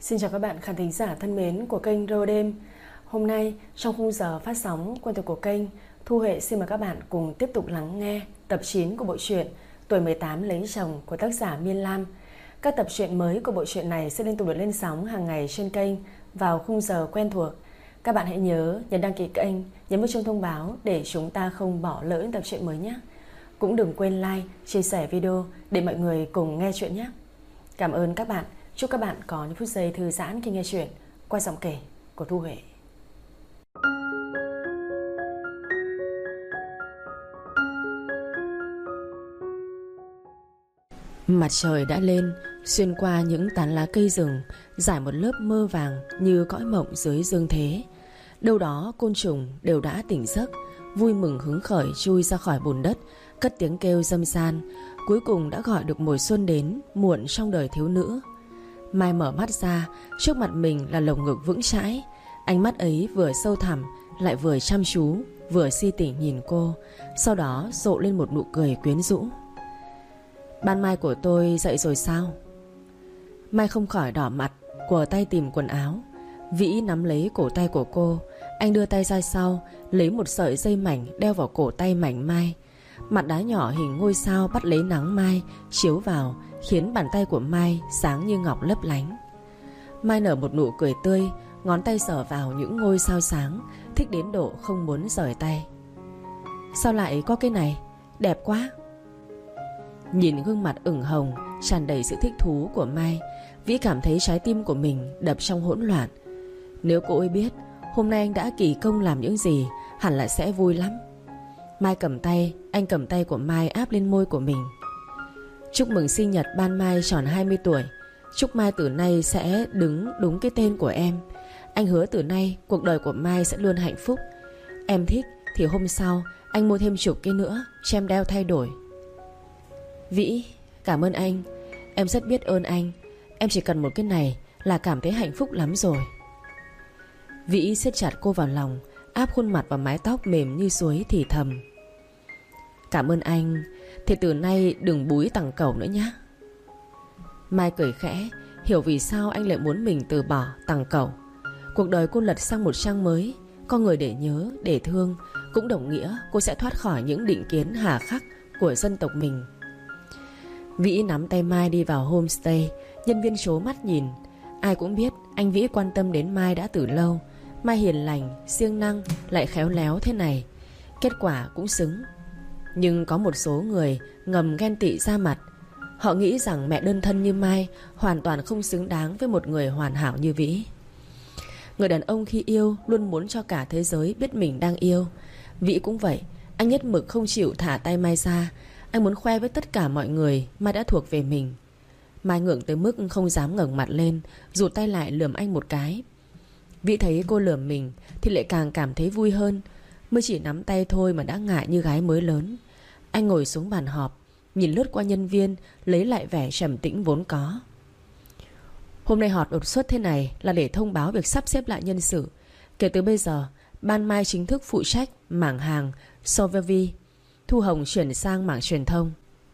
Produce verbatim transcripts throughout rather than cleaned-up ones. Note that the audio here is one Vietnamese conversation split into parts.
Xin chào các bạn khán thính giả thân mến của kênh Rô Đêm. Hôm nay trong khung giờ phát sóng quen thuộc của kênh, Thu Huệ xin mời các bạn cùng tiếp tục lắng nghe tập chín của bộ truyện Tuổi mười tám lấy chồng của tác giả Miên Lam. Các tập truyện mới của bộ truyện này sẽ liên tục được lên sóng hàng ngày trên kênh vào khung giờ quen thuộc. Các bạn hãy nhớ nhấn đăng ký kênh, nhấn vào chuông thông báo để chúng ta không bỏ lỡ những tập truyện mới nhé. Cũng đừng quên like, chia sẻ video để mọi người cùng nghe chuyện nhé. Cảm ơn các bạn. Chúc các bạn có những phút giây thư giãn khi nghe chuyện qua giọng kể của Thu Huệ. Mặt trời đã lên, xuyên qua những tán lá cây rừng, rải một lớp mơ vàng như cõi mộng dưới dương thế. Đâu đó côn trùng đều đã tỉnh giấc, vui mừng hứng khởi chui ra khỏi bùn đất, cất tiếng kêu râm ran. Cuối cùng đã gọi được mùa xuân đến muộn trong đời thiếu nữ. Mai mở mắt ra, trước mặt mình là lồng ngực vững chãi. Ánh mắt ấy vừa sâu thẳm, lại vừa chăm chú, vừa si tỉ nhìn cô. Sau đó rộ lên một nụ cười quyến rũ. Ban Mai của tôi dậy rồi sao? Mai không khỏi đỏ mặt, quờ tay tìm quần áo. Vĩ nắm lấy cổ tay của cô. Anh đưa tay ra sau, lấy một sợi dây mảnh đeo vào cổ tay mảnh Mai. Mặt đá nhỏ hình ngôi sao bắt lấy nắng Mai chiếu vào, khiến bàn tay của Mai sáng như ngọc lấp lánh. Mai nở một nụ cười tươi, ngón tay sờ vào những ngôi sao sáng, thích đến độ không muốn rời tay. Sao lại có cái này? Đẹp quá. Nhìn gương mặt ửng hồng tràn đầy sự thích thú của Mai, Vĩ cảm thấy trái tim của mình đập trong hỗn loạn. Nếu cô ấy biết hôm nay anh đã kỳ công làm những gì, hẳn là sẽ vui lắm. Mai cầm tay, anh cầm tay của Mai áp lên môi của mình. Chúc mừng sinh nhật Ban Mai tròn hai mươi tuổi. Chúc Mai từ nay sẽ đứng đúng cái tên của em. Anh hứa từ nay cuộc đời của Mai sẽ luôn hạnh phúc. Em thích thì hôm sau anh mua thêm chục cái nữa cho em đeo thay đổi. Vĩ, cảm ơn anh. Em rất biết ơn anh. Em chỉ cần một cái này là cảm thấy hạnh phúc lắm rồi. Vĩ siết chặt cô vào lòng, áp khuôn mặt vào mái tóc mềm như suối thì thầm. Cảm ơn anh. Thì từ nay đừng búi tằng cẩu nữa nhé. Mai cười khẽ, hiểu vì sao anh lại muốn mình từ bỏ tằng cẩu. Cuộc đời cô lật sang một trang mới, có người để nhớ, để thương. Cũng đồng nghĩa cô sẽ thoát khỏi những định kiến hà khắc của dân tộc mình. Vĩ nắm tay Mai đi vào homestay. Nhân viên trố mắt nhìn. Ai cũng biết anh Vĩ quan tâm đến Mai đã từ lâu. Mai hiền lành, siêng năng, lại khéo léo thế này, kết quả cũng xứng. Nhưng có một số người ngầm ghen tị ra mặt. Họ nghĩ rằng mẹ đơn thân như Mai hoàn toàn không xứng đáng với một người hoàn hảo như Vĩ. Người đàn ông khi yêu luôn muốn cho cả thế giới biết mình đang yêu. Vĩ cũng vậy. Anh nhất mực không chịu thả tay Mai ra. Anh muốn khoe với tất cả mọi người Mai đã thuộc về mình. Mai ngượng tới mức không dám ngẩng mặt lên, rụt tay lại lườm anh một cái. Vĩ thấy cô lườm mình thì lại càng cảm thấy vui hơn. Mới chỉ nắm tay thôi mà đã ngại như gái mới lớn. Anh ngồi xuống bàn họp, nhìn lướt qua nhân viên, lấy lại vẻ trầm tĩnh vốn có. Hôm nay họp đột xuất thế này là để thông báo việc sắp xếp lại nhân sự. Kể từ bây giờ, Ban Mai chính thức phụ trách mảng hàng Sovevi, Thu Hồng chuyển sang mảng truyền thông.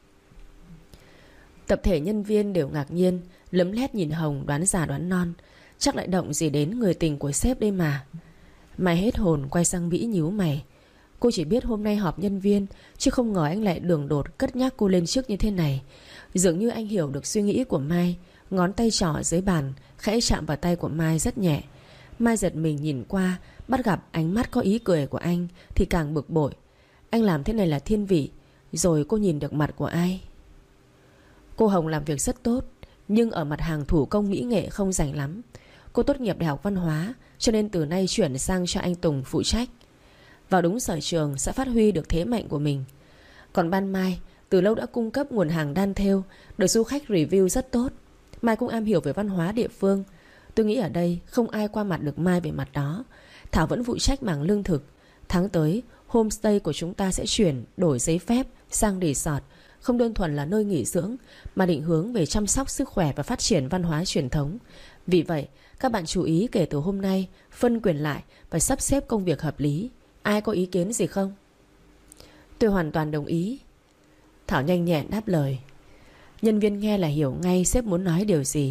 Tập thể nhân viên đều ngạc nhiên, lấm lét nhìn Hồng đoán già đoán non. Chắc lại động gì đến người tình của sếp đây mà. Mai hết hồn quay sang Vĩ nhíu mày. Cô chỉ biết hôm nay họp nhân viên, chứ không ngờ anh lại đường đột cất nhắc cô lên trước như thế này. Dường như anh hiểu được suy nghĩ của Mai. Ngón tay trỏ dưới bàn khẽ chạm vào tay của Mai rất nhẹ. Mai giật mình nhìn qua, bắt gặp ánh mắt có ý cười của anh thì càng bực bội. Anh làm thế này là thiên vị. Rồi cô nhìn được mặt của ai? Cô Hồng làm việc rất tốt, nhưng ở mặt hàng thủ công mỹ nghệ không rành lắm. Cô tốt nghiệp Đại học Văn hóa, cho nên từ nay chuyển sang cho anh Tùng phụ trách. Vào đúng sở trường sẽ phát huy được thế mạnh của mình. Còn Ban Mai từ lâu đã cung cấp nguồn hàng đan thêu, được du khách review rất tốt. Mai cũng am hiểu về văn hóa địa phương. Tôi nghĩ ở đây không ai qua mặt được Mai về mặt đó. Thảo vẫn phụ trách mảng lương thực. Tháng tới homestay của chúng ta sẽ chuyển đổi giấy phép sang resort, không đơn thuần là nơi nghỉ dưỡng, mà định hướng về chăm sóc sức khỏe và phát triển văn hóa truyền thống. Vì vậy các bạn chú ý kể từ hôm nay phân quyền lại và sắp xếp công việc hợp lý. Ai có ý kiến gì không? Tôi hoàn toàn đồng ý. Thảo nhanh nhẹn đáp lời. Nhân viên nghe là hiểu ngay sếp muốn nói điều gì.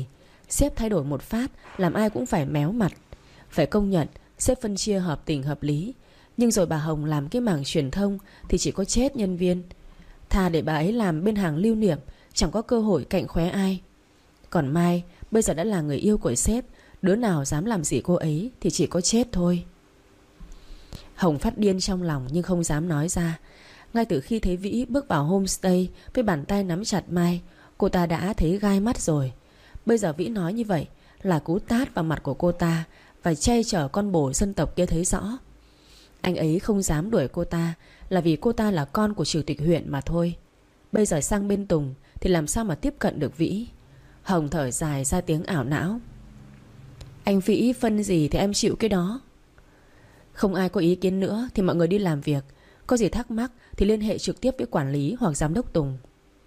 Sếp thay đổi một phát làm ai cũng phải méo mặt. Phải công nhận sếp phân chia hợp tình hợp lý. Nhưng rồi bà Hồng làm cái mảng truyền thông thì chỉ có chết nhân viên. Thà để bà ấy làm bên hàng lưu niệm, chẳng có cơ hội cạnh khóe ai. Còn Mai bây giờ đã là người yêu của sếp, đứa nào dám làm gì cô ấy thì chỉ có chết thôi. Hồng phát điên trong lòng nhưng không dám nói ra. Ngay từ khi thấy Vĩ bước vào homestay với bàn tay nắm chặt Mai, cô ta đã thấy gai mắt rồi. Bây giờ Vĩ nói như vậy là cú tát vào mặt của cô ta, và che chở con bồ dân tộc kia thấy rõ. Anh ấy không dám đuổi cô ta là vì cô ta là con của chủ tịch huyện mà thôi. Bây giờ sang bên Tùng thì làm sao mà tiếp cận được Vĩ. Hồng thở dài ra tiếng ảo não. Anh Vĩ phân gì thì em chịu cái đó. Không ai có ý kiến nữa thì mọi người đi làm việc. Có gì thắc mắc thì liên hệ trực tiếp với quản lý hoặc giám đốc Tùng.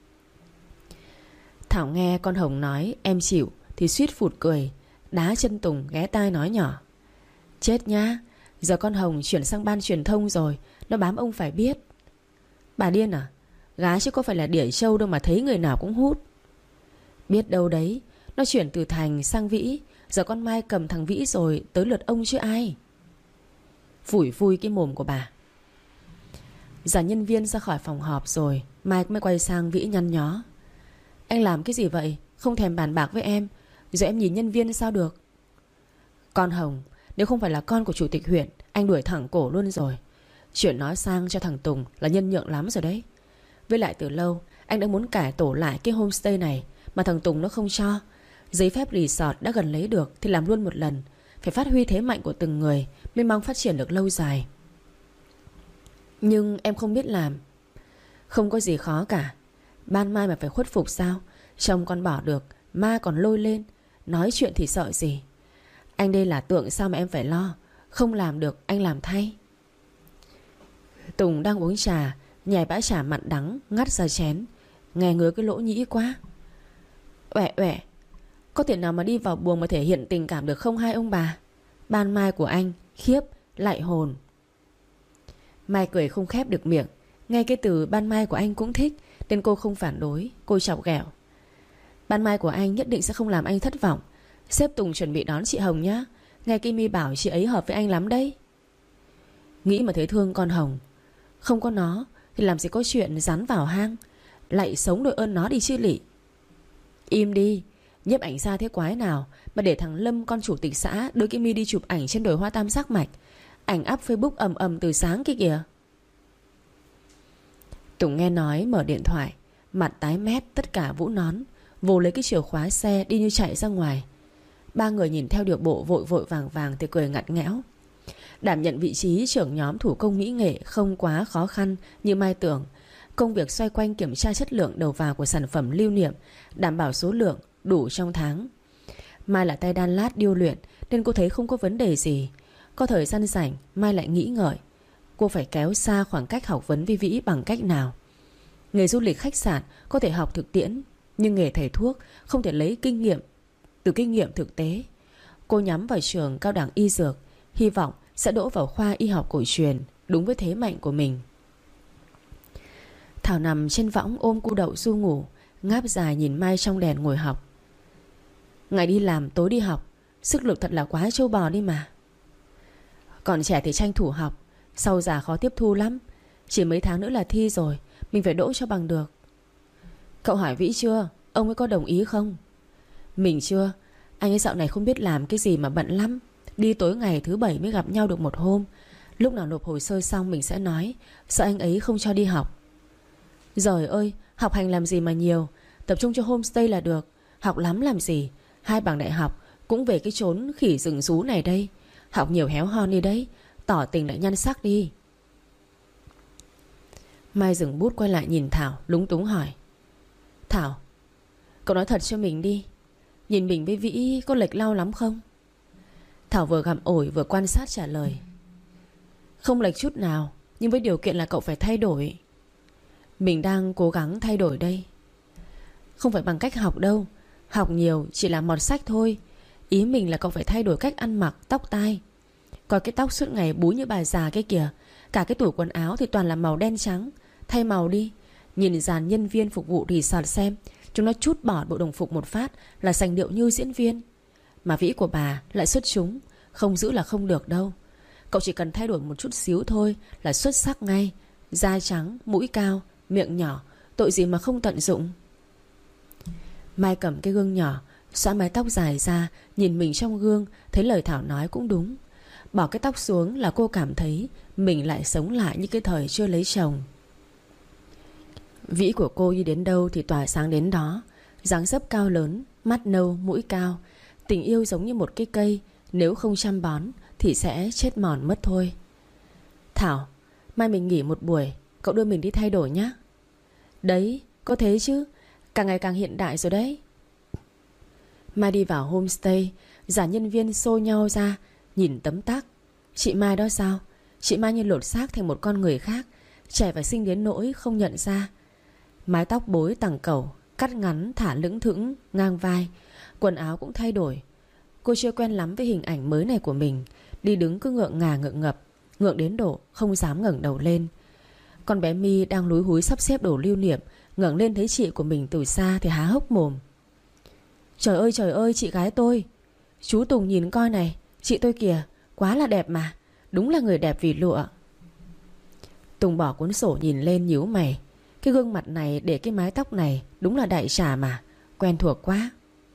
Thảo nghe con Hồng nói em chịu thì suýt phụt cười, đá chân Tùng ghé tai nói nhỏ. Chết nhá, giờ con Hồng chuyển sang ban truyền thông rồi, nó bám ông phải biết. Bà điên à? Gái chứ có phải là đỉa trâu đâu mà thấy người nào cũng hút. Biết đâu đấy, nó chuyển từ Thành sang Vĩ, giờ con Mai cầm thằng Vĩ rồi, tới lượt ông chứ ai. Phủi vui cái mồm của bà. Giả nhân viên ra khỏi phòng họp rồi, Mai mới quay sang Vĩ nhăn nhó. Anh làm cái gì vậy? Không thèm bàn bạc với em, rồi em nhìn nhân viên sao được? Con Hồng, nếu không phải là con của chủ tịch huyện, anh đuổi thẳng cổ luôn rồi. Chuyện nói sang cho thằng Tùng là nhân nhượng lắm rồi đấy. Với lại từ lâu anh đã muốn cải tổ lại cái homestay này, mà thằng Tùng nó không cho. Giấy phép resort đã gần lấy được thì làm luôn một lần. Phải phát huy thế mạnh của từng người mới mong phát triển được lâu dài. Nhưng em không biết làm. Không có gì khó cả. Ban mai mà phải khuất phục sao? Chồng còn bỏ được, ma còn lôi lên. Nói chuyện thì sợ gì? Anh đây là tượng sao mà em phải lo. Không làm được anh làm thay. Tùng đang uống trà, nhai bã trà mặn đắng ngắt ra chén. Nghe ngứa cái lỗ nhĩ quá. Uể uể, có thể nào mà đi vào buồng mà thể hiện tình cảm được không hai ông bà? Ban mai của anh khiếp lại hồn. Mai cười không khép được miệng. Ngay cái từ ban mai của anh cũng thích, nên cô không phản đối. Cô chọc ghẹo. Ban mai của anh nhất định sẽ không làm anh thất vọng. Sếp Tùng chuẩn bị đón chị Hồng nhá. Nghe Kimi bảo chị ấy hợp với anh lắm đấy. Nghĩ mà thấy thương con Hồng. Không có nó thì làm gì có chuyện rắn vào hang. Lại sống đội ơn nó đi chứ lị. Im đi. Nhiếp ảnh gia thế quái nào mà để thằng Lâm con chủ tịch xã đưa Kimi đi chụp ảnh trên đồi hoa tam giác mạch. Ảnh up Facebook ầm ầm từ sáng kia kìa. Tùng nghe nói mở điện thoại, mặt tái mét tất cả vũ nón, vồ lấy cái chìa khóa xe đi như chạy ra ngoài. Ba người nhìn theo điệu bộ vội vội vàng vàng thì cười ngặt nghẽo. Đảm nhận vị trí trưởng nhóm thủ công mỹ nghệ không quá khó khăn như Mai tưởng. Công việc xoay quanh kiểm tra chất lượng đầu vào của sản phẩm lưu niệm, đảm bảo số lượng đủ trong tháng. Mai là tay đan lát điêu luyện nên cô thấy không có vấn đề gì. Có thời gian rảnh Mai lại nghĩ ngợi cô phải kéo xa khoảng cách học vấn với Vĩ bằng cách nào. Nghề du lịch khách sạn có thể học thực tiễn, nhưng nghề thầy thuốc không thể lấy kinh nghiệm từ kinh nghiệm thực tế. Cô nhắm vào trường cao đẳng y dược, hy vọng sẽ đỗ vào khoa y học cổ truyền, đúng với thế mạnh của mình. Thảo nằm trên võng ôm cu đậu su ngủ, ngáp dài nhìn Mai trong đèn ngồi học. Ngày đi làm tối đi học, sức lực thật là quá trâu bò đi mà. Còn trẻ thì tranh thủ học, sau già khó tiếp thu lắm. Chỉ mấy tháng nữa là thi rồi, mình phải đỗ cho bằng được. Cậu hỏi Vĩ chưa? Ông ấy có đồng ý không? Mình chưa. Anh ấy dạo này không biết làm cái gì mà bận lắm. Đi tối ngày thứ bảy mới gặp nhau được một hôm. Lúc nào nộp hồ sơ xong mình sẽ nói. Sợ anh ấy không cho đi học. Giời ơi, học hành làm gì mà nhiều. Tập trung cho homestay là được. Học lắm làm gì. Hai bằng đại học cũng về cái chốn khỉ rừng rú này đây. Học nhiều héo hon đi đấy. Tỏ tình lại nhăn sắc đi. Mai dừng bút quay lại nhìn Thảo, lúng túng hỏi. Thảo, cậu nói thật cho mình đi. Nhìn mình với Vĩ có lệch lao lắm không? Thảo vừa gặm ổi vừa quan sát trả lời. Không lệch chút nào, nhưng với điều kiện là cậu phải thay đổi. Mình đang cố gắng thay đổi đây. Không phải bằng cách học đâu. Học nhiều chỉ là mọt sách thôi. Ý mình là cậu phải thay đổi cách ăn mặc, tóc tai. Coi cái tóc suốt ngày búi như bà già cái kìa. Cả cái tủ quần áo thì toàn là màu đen trắng. Thay màu đi. Nhìn dàn nhân viên phục vụ resort xem, Chúng nó trút bỏ bộ đồng phục một phát là sành điệu như diễn viên. Mà Vĩ của bà lại xuất chúng, không giữ là không được đâu. Cậu chỉ cần thay đổi một chút xíu thôi là xuất sắc ngay. Da trắng, mũi cao, miệng nhỏ, tội gì mà không tận dụng. Mai cầm cái gương nhỏ, xõa mái tóc dài ra, nhìn mình trong gương, thấy lời Thảo nói cũng đúng. Bỏ cái tóc xuống là cô cảm thấy mình lại sống lại như cái thời chưa lấy chồng. Vĩ của cô đi đến đâu thì tỏa sáng đến đó. Dáng dấp cao lớn, mắt nâu, mũi cao. Tình yêu giống như một cái cây, nếu không chăm bón thì sẽ chết mòn mất thôi. Thảo, mai mình nghỉ một buổi, cậu đưa mình đi thay đổi nhé. Đấy, có thế chứ, càng ngày càng hiện đại rồi đấy. Mai đi vào homestay, giả nhân viên xô nhau ra, nhìn tấm tắc. Chị Mai đó sao? Chị Mai như lột xác thành một con người khác, trẻ và xinh đến nỗi không nhận ra. Mái tóc bối tằng cẩu, cắt ngắn thả lững thững ngang vai. Quần áo cũng thay đổi. Cô chưa quen lắm với hình ảnh mới này của mình. Đi đứng cứ ngượng ngà ngượng ngập, ngượng đến độ không dám ngẩng đầu lên. Con bé My đang lúi húi sắp xếp đồ lưu niệm, ngẩng lên thấy chị của mình từ xa thì há hốc mồm. Trời ơi trời ơi, chị gái tôi. Chú Tùng nhìn coi này, chị tôi kìa, quá là đẹp mà. Đúng là người đẹp vì lụa. Tùng bỏ cuốn sổ nhìn lên nhíu mày. Cái gương mặt này để cái mái tóc này đúng là đại trà mà, quen thuộc quá.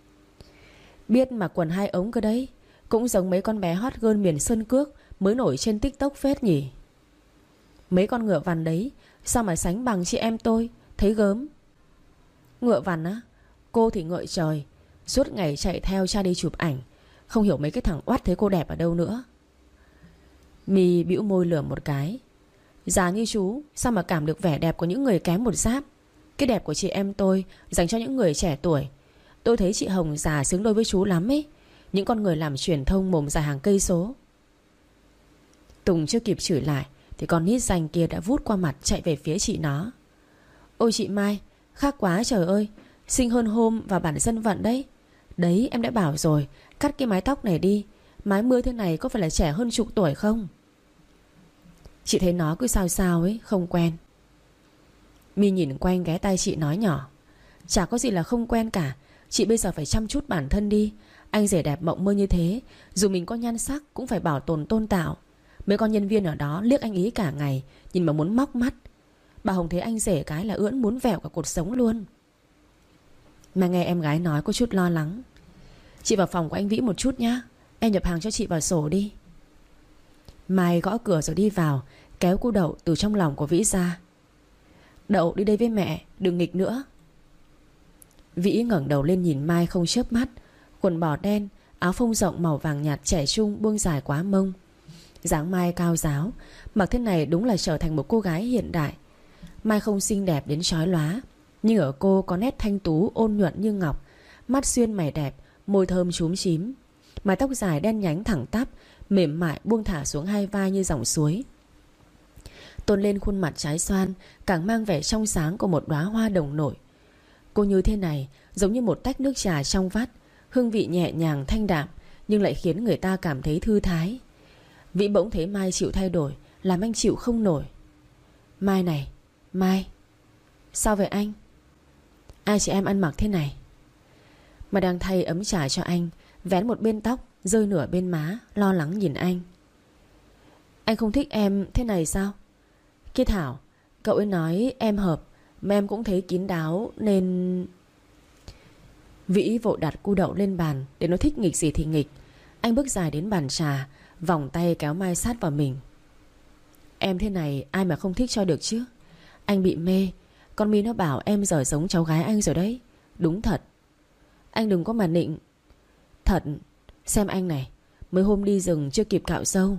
Biết mà quần hai ống cơ đấy. Cũng giống mấy con bé hot girl miền Sơn Cước mới nổi trên TikTok phết nhỉ. Mấy con ngựa vằn đấy sao mà sánh bằng chị em tôi, thấy gớm. Ngựa vằn á? Cô thì ngợi trời, suốt ngày chạy theo cha đi chụp ảnh. Không hiểu mấy cái thằng oát thấy cô đẹp ở đâu nữa. My bĩu môi lườm một cái. Già như chú sao mà cảm được vẻ đẹp của những người kém một giáp. Cái đẹp của chị em tôi dành cho những người trẻ tuổi. Tôi thấy chị Hồng già xứng đôi với chú lắm ấy. Những con người làm truyền thông mồm dài hàng cây số. Tùng chưa kịp chửi lại thì con nít danh kia đã vút qua mặt chạy về phía chị nó. Ôi chị Mai, khác quá trời ơi, xinh hơn hôm và bản dân vận đấy. Đấy em đã bảo rồi, cắt cái mái tóc này đi. Mái mưa thế này có phải là trẻ hơn chục tuổi không? Chị thấy nó cứ sao sao ấy, không quen. My nhìn quanh ghé tay chị nói nhỏ. Chả có gì là không quen cả. Chị bây giờ phải chăm chút bản thân đi. Anh rể đẹp mộng mơ như thế, dù mình có nhan sắc cũng phải bảo tồn tôn tạo. Mấy con nhân viên ở đó liếc anh ý cả ngày, nhìn mà muốn móc mắt. Bà Hồng thấy anh rể cái là ưỡn muốn vẹo cả cột sống luôn. Mà nghe em gái nói có chút lo lắng. Chị vào phòng của anh Vĩ một chút nhá, em nhập hàng cho chị vào sổ đi. Mai gõ cửa rồi đi vào, kéo cô Đậu từ trong lòng của Vĩ ra. Đậu đi đây với mẹ, đừng nghịch nữa. Vĩ ngẩng đầu lên nhìn Mai không chớp mắt. Quần bò đen, áo phông rộng màu vàng nhạt trẻ trung buông dài quá mông. Dáng Mai cao ráo, mặc thế này đúng là trở thành một cô gái hiện đại. Mai không xinh đẹp đến chói lóa, nhưng ở cô có nét thanh tú ôn nhuận như ngọc. Mắt xuyên mày đẹp, môi thơm chúm chím. Mái tóc dài đen nhánh thẳng tắp, mềm mại buông thả xuống hai vai như dòng suối, tôn lên khuôn mặt trái xoan, càng mang vẻ trong sáng của một đóa hoa đồng nổi. Cô như thế này giống như một tách nước trà trong vắt, hương vị nhẹ nhàng thanh đạm, nhưng lại khiến người ta cảm thấy thư thái. Vĩ bỗng thấy Mai chịu thay đổi, làm anh chịu không nổi. Mai này, Mai. Sao vậy anh? Ai chị em ăn mặc thế này? Mà đang thay ấm trà cho anh, vén một bên tóc rơi nửa bên má, lo lắng nhìn anh. Anh không thích em thế này sao? Kia Thảo, cậu ấy nói em hợp, mà em cũng thấy kín đáo nên... Vĩ vội đặt cu Đậu lên bàn, để nó thích nghịch gì thì nghịch. Anh bước dài đến bàn trà, vòng tay kéo Mai sát vào mình. Em thế này ai mà không thích cho được chứ. Anh bị mê. Con My nó bảo em giờ giống cháu gái anh rồi đấy. Đúng thật. Anh đừng có mà nịnh. Thật. Xem anh này, mới hôm đi rừng chưa kịp cạo râu.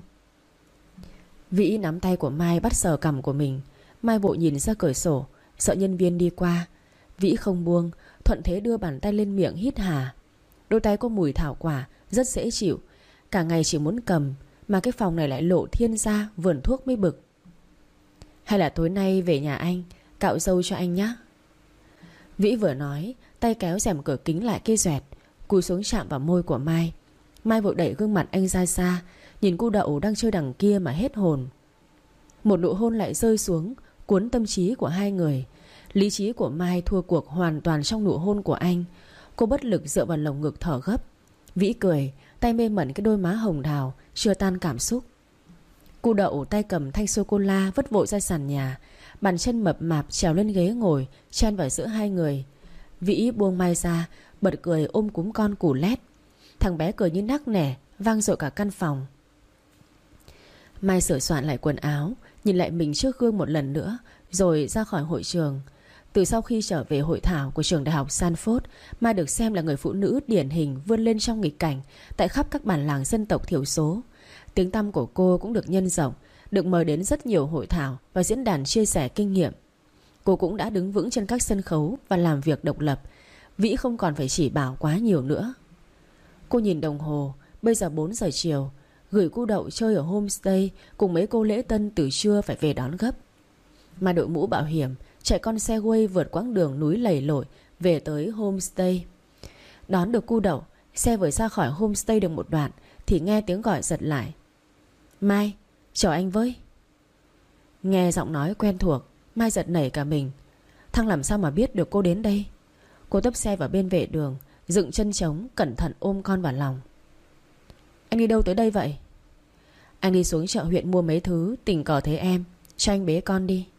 Vĩ nắm tay của Mai bắt sờ cằm của mình. Mai vội nhìn ra cửa sổ, sợ nhân viên đi qua. Vĩ không buông, thuận thế đưa bàn tay lên miệng hít hà. Đôi tay có mùi thảo quả, rất dễ chịu. Cả ngày chỉ muốn cầm, mà cái phòng này lại lộ thiên ra vườn thuốc mới bực. Hay là tối nay về nhà anh cạo râu cho anh nhé. Vĩ vừa nói, tay kéo rèm cửa kính lại cây doẹt, cúi xuống chạm vào môi của Mai. Mai vội đẩy gương mặt anh ra xa, nhìn cô Đậu đang chơi đằng kia mà hết hồn. Một nụ hôn lại rơi xuống, cuốn tâm trí của hai người. Lý trí của Mai thua cuộc hoàn toàn trong nụ hôn của anh. Cô bất lực dựa vào lồng ngực thở gấp. Vĩ cười, tay mê mẩn cái đôi má hồng đào chưa tan cảm xúc. Cu Đậu tay cầm thanh sô-cô-la vứt vội ra sàn nhà, bàn chân mập mạp trèo lên ghế ngồi, chen vào giữa hai người. Vĩ buông Mai ra, bật cười ôm cúm con củ lét. Thằng bé cười như nắc nẻ, vang dội cả căn phòng. Mai sửa soạn lại quần áo, nhìn lại mình trước gương một lần nữa, rồi ra khỏi hội trường. Từ sau khi trở về hội thảo của trường đại học Stanford, Mai được xem là người phụ nữ điển hình vươn lên trong nghịch cảnh tại khắp các bản làng dân tộc thiểu số. Tiếng tăm của cô cũng được nhân rộng, được mời đến rất nhiều hội thảo và diễn đàn chia sẻ kinh nghiệm. Cô cũng đã đứng vững trên các sân khấu và làm việc độc lập. Vĩ không còn phải chỉ bảo quá nhiều nữa. Cô nhìn đồng hồ, bây giờ bốn giờ chiều. Gửi Cu Đậu chơi ở homestay cùng mấy cô lễ tân từ trưa phải về đón gấp. Mai đội mũ bảo hiểm, chạy con xe quay vượt quãng đường núi lầy lội về tới homestay. Đón được Cu Đậu, xe vừa ra khỏi homestay được một đoạn thì nghe tiếng gọi giật lại. Mai, chào anh với. Nghe giọng nói quen thuộc, Mai giật nảy cả mình. Thăng làm sao mà biết được cô đến đây? Cô tấp xe vào bên vệ đường, dựng chân trống, cẩn thận ôm con vào lòng. Anh đi đâu tới đây vậy? Anh đi xuống chợ huyện mua mấy thứ, tình cờ thấy em, cho anh bế con đi.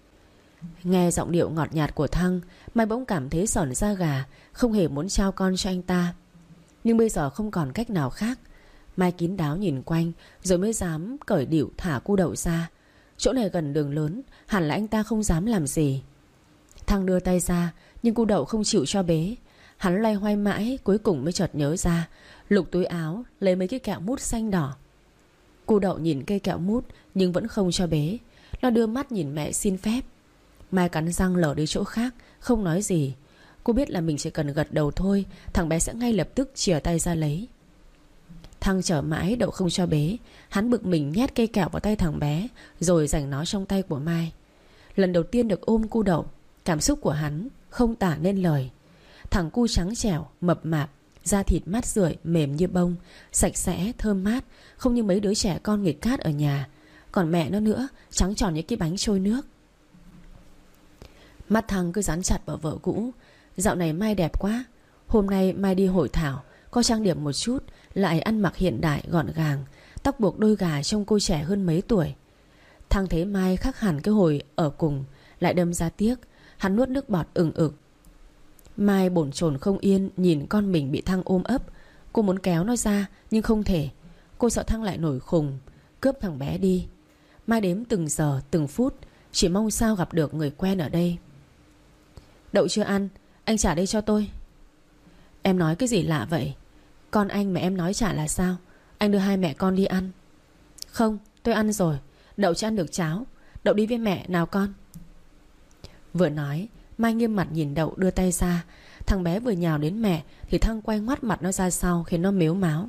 Nghe giọng điệu ngọt nhạt của Thăng, Mai bỗng cảm thấy sởn da gà, không hề muốn trao con cho anh ta. Nhưng bây giờ không còn cách nào khác. Mai kín đáo nhìn quanh, rồi mới dám cởi đỉu thả Cu Đậu ra. Chỗ này gần đường lớn, hẳn là anh ta không dám làm gì. Thăng đưa tay ra, nhưng Cu Đậu không chịu cho bế. Hắn loay hoay mãi, cuối cùng mới chợt nhớ ra, lục túi áo lấy mấy cái kẹo mút xanh đỏ. Cu Đậu nhìn cây kẹo mút nhưng vẫn không cho bế. Nó đưa mắt nhìn mẹ xin phép. Mai cắn răng lở đi chỗ khác, không nói gì. Cô biết là mình chỉ cần gật đầu thôi, thằng bé sẽ ngay lập tức chìa tay ra lấy. Thăng chờ mãi Đậu không cho bế. Hắn bực mình nhét cây kẹo vào tay thằng bé, rồi giành nó trong tay của Mai. Lần đầu tiên được ôm Cu Đậu, cảm xúc của hắn không tả nên lời. Thằng Cu trắng trẻo, mập mạp, da thịt mát rượi, mềm như bông, sạch sẽ, thơm mát, không như mấy đứa trẻ con nghịch cát ở nhà. Còn mẹ nó nữa, trắng tròn như cái bánh trôi nước. Mắt Thăng cứ dán chặt vào vợ cũ. Dạo này Mai đẹp quá. Hôm nay Mai đi hội thảo, có trang điểm một chút, lại ăn mặc hiện đại gọn gàng, tóc buộc đôi gà trông cô trẻ hơn mấy tuổi. Thăng thấy Mai khác hẳn cái hồi ở cùng, lại đâm ra tiếc. Hắn nuốt nước bọt ừng ực. Mai bồn chồn không yên nhìn con mình bị Thăng ôm ấp. Cô muốn kéo nó ra nhưng không thể. Cô sợ Thăng lại nổi khùng, cướp thằng bé đi. Mai đếm từng giờ từng phút, chỉ mong sao gặp được người quen ở đây. Đậu chưa ăn, anh trả đây cho tôi. Em nói cái gì lạ vậy? Con anh mà em nói trả là sao? Anh đưa hai mẹ con đi ăn. Không, tôi ăn rồi. Đậu chưa ăn được cháo. Đậu đi với mẹ nào con. Vừa nói, Mai nghiêm mặt nhìn Đậu đưa tay ra. Thằng bé vừa nhào đến mẹ thì Thăng quay ngoắt mặt nó ra sau, khiến nó mếu máo.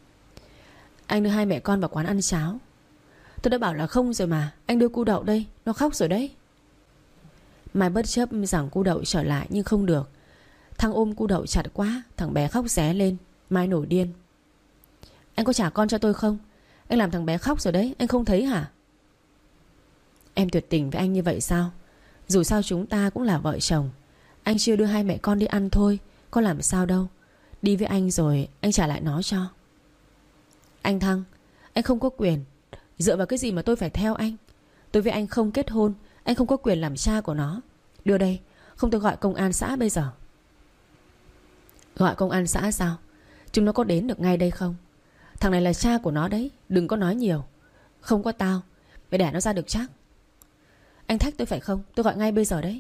Anh đưa hai mẹ con vào quán ăn cháo. Tôi đã bảo là không rồi mà. Anh đưa Cu Đậu đây, nó khóc rồi đấy. Mai bất chấp rằng Cu Đậu trở lại nhưng không được. Thăng ôm Cu Đậu chặt quá, thằng bé khóc ré lên. Mai nổi điên. Anh có trả con cho tôi không? Anh làm thằng bé khóc rồi đấy, anh không thấy hả? Em tuyệt tình với anh như vậy sao? Dù sao chúng ta cũng là vợ chồng. Anh chưa đưa hai mẹ con đi ăn thôi, có làm sao đâu. Đi với anh rồi anh trả lại nó cho. Anh Thăng, anh không có quyền. Dựa vào cái gì mà tôi phải theo anh? Tôi với anh không kết hôn, anh không có quyền làm cha của nó. Đưa đây, không tôi gọi công an xã bây giờ. Gọi công an xã sao? Chúng nó có đến được ngay đây không? Thằng này là cha của nó đấy, đừng có nói nhiều. Không có tao, phải đẻ nó ra được chắc. Anh thách tôi phải không? Tôi gọi ngay bây giờ đấy.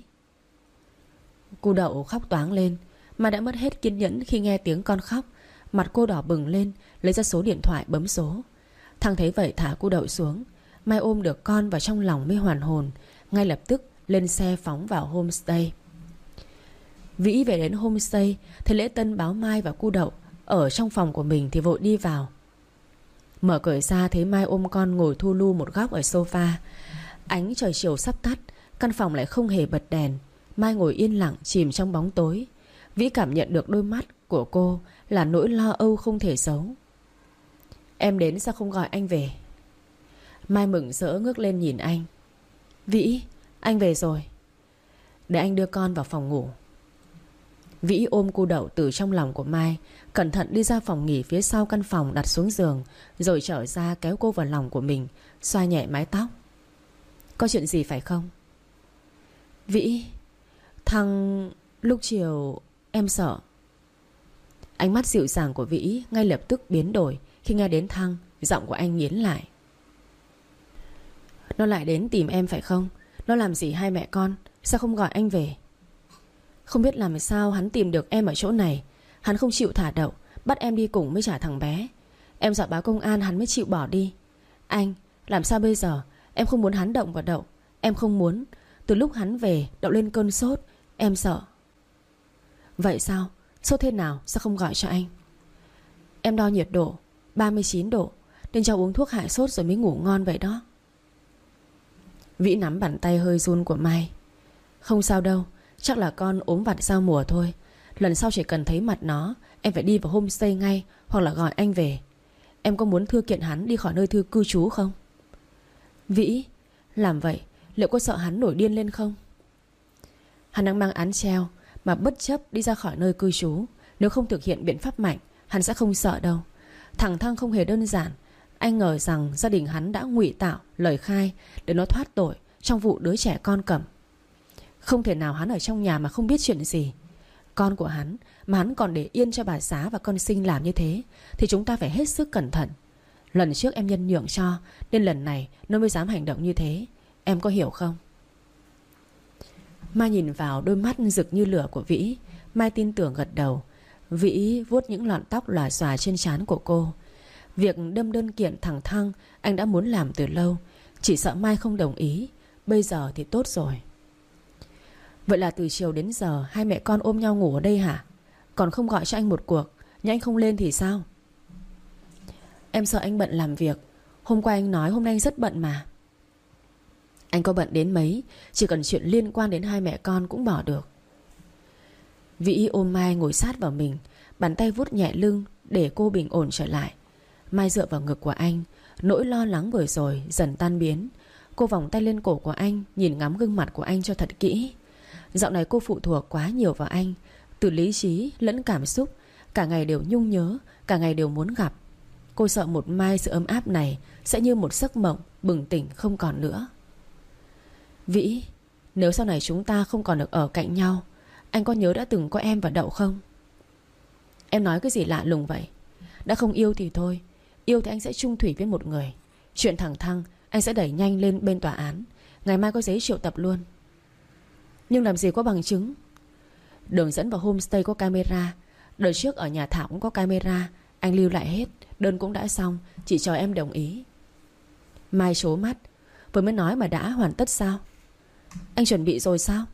Cu Đậu khóc toáng lên. Mà đã mất hết kiên nhẫn khi nghe tiếng con khóc. Mặt cô đỏ bừng lên, lấy ra số điện thoại bấm số. Thằng thấy vậy thả Cu Đậu xuống. Mai ôm được con vào trong lòng mới hoàn hồn. Ngay lập tức lên xe phóng vào homestay. Vĩ về đến homestay, thấy lễ tân báo Mai và Cu Đậu ở trong phòng của mình thì vội đi vào. Mở cửa ra thấy Mai ôm con ngồi thu lu một góc ở sofa. Ánh trời chiều sắp tắt, căn phòng lại không hề bật đèn. Mai ngồi yên lặng chìm trong bóng tối. Vĩ cảm nhận được đôi mắt của cô là nỗi lo âu không thể giấu. Em đến sao không gọi anh về? Mai mừng rỡ ngước lên nhìn anh. Vĩ, anh về rồi. Để anh đưa con vào phòng ngủ. Vĩ ôm cô Đậu từ trong lòng của Mai, cẩn thận đi ra phòng nghỉ phía sau căn phòng, đặt xuống giường, rồi trở ra kéo cô vào lòng của mình, xoa nhẹ mái tóc. Có chuyện gì phải không? Vĩ, Thăng... Lúc chiều em sợ. Ánh mắt dịu dàng của Vĩ ngay lập tức biến đổi khi nghe đến Thăng. Giọng của anh nghiến lại. Nó lại đến tìm em phải không? Nó làm gì hai mẹ con? Sao không gọi anh về? Không biết làm sao hắn tìm được em ở chỗ này. Hắn không chịu thả Đậu, bắt em đi cùng với trả thằng bé. Em dọa báo công an hắn mới chịu bỏ đi. Anh, làm sao bây giờ? Em không muốn hắn động vào Đậu. Em không muốn. Từ lúc hắn về, Đậu lên cơn sốt. Em sợ. Vậy sao? Sốt thế nào? Sao không gọi cho anh? Em đo nhiệt độ ba mươi chín độ, nên cho uống thuốc hạ sốt rồi mới ngủ ngon vậy đó. Vĩ nắm bàn tay hơi run của Mai. Không sao đâu, chắc là con ốm vặt giao mùa thôi. Lần sau chỉ cần thấy mặt nó, em phải đi vào homestay ngay, hoặc là gọi anh về. Em có muốn thư kiện hắn đi khỏi nơi thư cư trú không? Vĩ, làm vậy liệu có sợ hắn nổi điên lên không? Hắn đang mang án treo mà bất chấp đi ra khỏi nơi cư trú. Nếu không thực hiện biện pháp mạnh, hắn sẽ không sợ đâu. Thằng Thăng không hề đơn giản. Anh ngờ rằng gia đình hắn đã ngụy tạo lời khai để nó thoát tội trong vụ đứa trẻ con Cẩm. Không thể nào hắn ở trong nhà mà không biết chuyện gì. Con của hắn mà hắn còn để yên cho bà Xá và con Sinh làm như thế, thì chúng ta phải hết sức cẩn thận. Lần trước em nhân nhượng cho, nên lần này nó mới dám hành động như thế. Em có hiểu không? Mai nhìn vào đôi mắt rực như lửa của Vĩ. Mai tin tưởng gật đầu. Vĩ vuốt những lọn tóc lòa xòa trên trán của cô. Việc đâm đơn kiện thằng Thăng anh đã muốn làm từ lâu, chỉ sợ Mai không đồng ý. Bây giờ thì tốt rồi. Vậy là từ chiều đến giờ hai mẹ con ôm nhau ngủ ở đây hả? Còn không gọi cho anh một cuộc? Nhưng anh không lên thì sao? Em sợ anh bận làm việc. Hôm qua anh nói hôm nay anh rất bận mà. Anh có bận đến mấy, chỉ cần chuyện liên quan đến hai mẹ con cũng bỏ được. Vĩ ôm Mai ngồi sát vào mình, bàn tay vuốt nhẹ lưng để cô bình ổn trở lại. Mai dựa vào ngực của anh. Nỗi lo lắng vừa rồi dần tan biến. Cô vòng tay lên cổ của anh, nhìn ngắm gương mặt của anh cho thật kỹ. Dạo này cô phụ thuộc quá nhiều vào anh, từ lý trí lẫn cảm xúc. Cả ngày đều nhung nhớ, cả ngày đều muốn gặp. Cô sợ một mai sự ấm áp này sẽ như một giấc mộng bừng tỉnh không còn nữa. Vĩ, nếu sau này chúng ta không còn được ở cạnh nhau, anh có nhớ đã từng có em và Đậu không? Em nói cái gì lạ lùng vậy? Đã không yêu thì thôi. Yêu thì anh sẽ chung thủy với một người. Chuyện thằng Thăng anh sẽ đẩy nhanh lên bên tòa án. Ngày mai có giấy triệu tập luôn. Nhưng làm gì có bằng chứng? Đường dẫn vào homestay có camera. Đợt trước ở nhà Thảo cũng có camera. Anh lưu lại hết. Đơn cũng đã xong, chỉ chờ em đồng ý. Mai trố mắt. Vừa mới nói mà đã hoàn tất sao? Anh chuẩn bị rồi sao?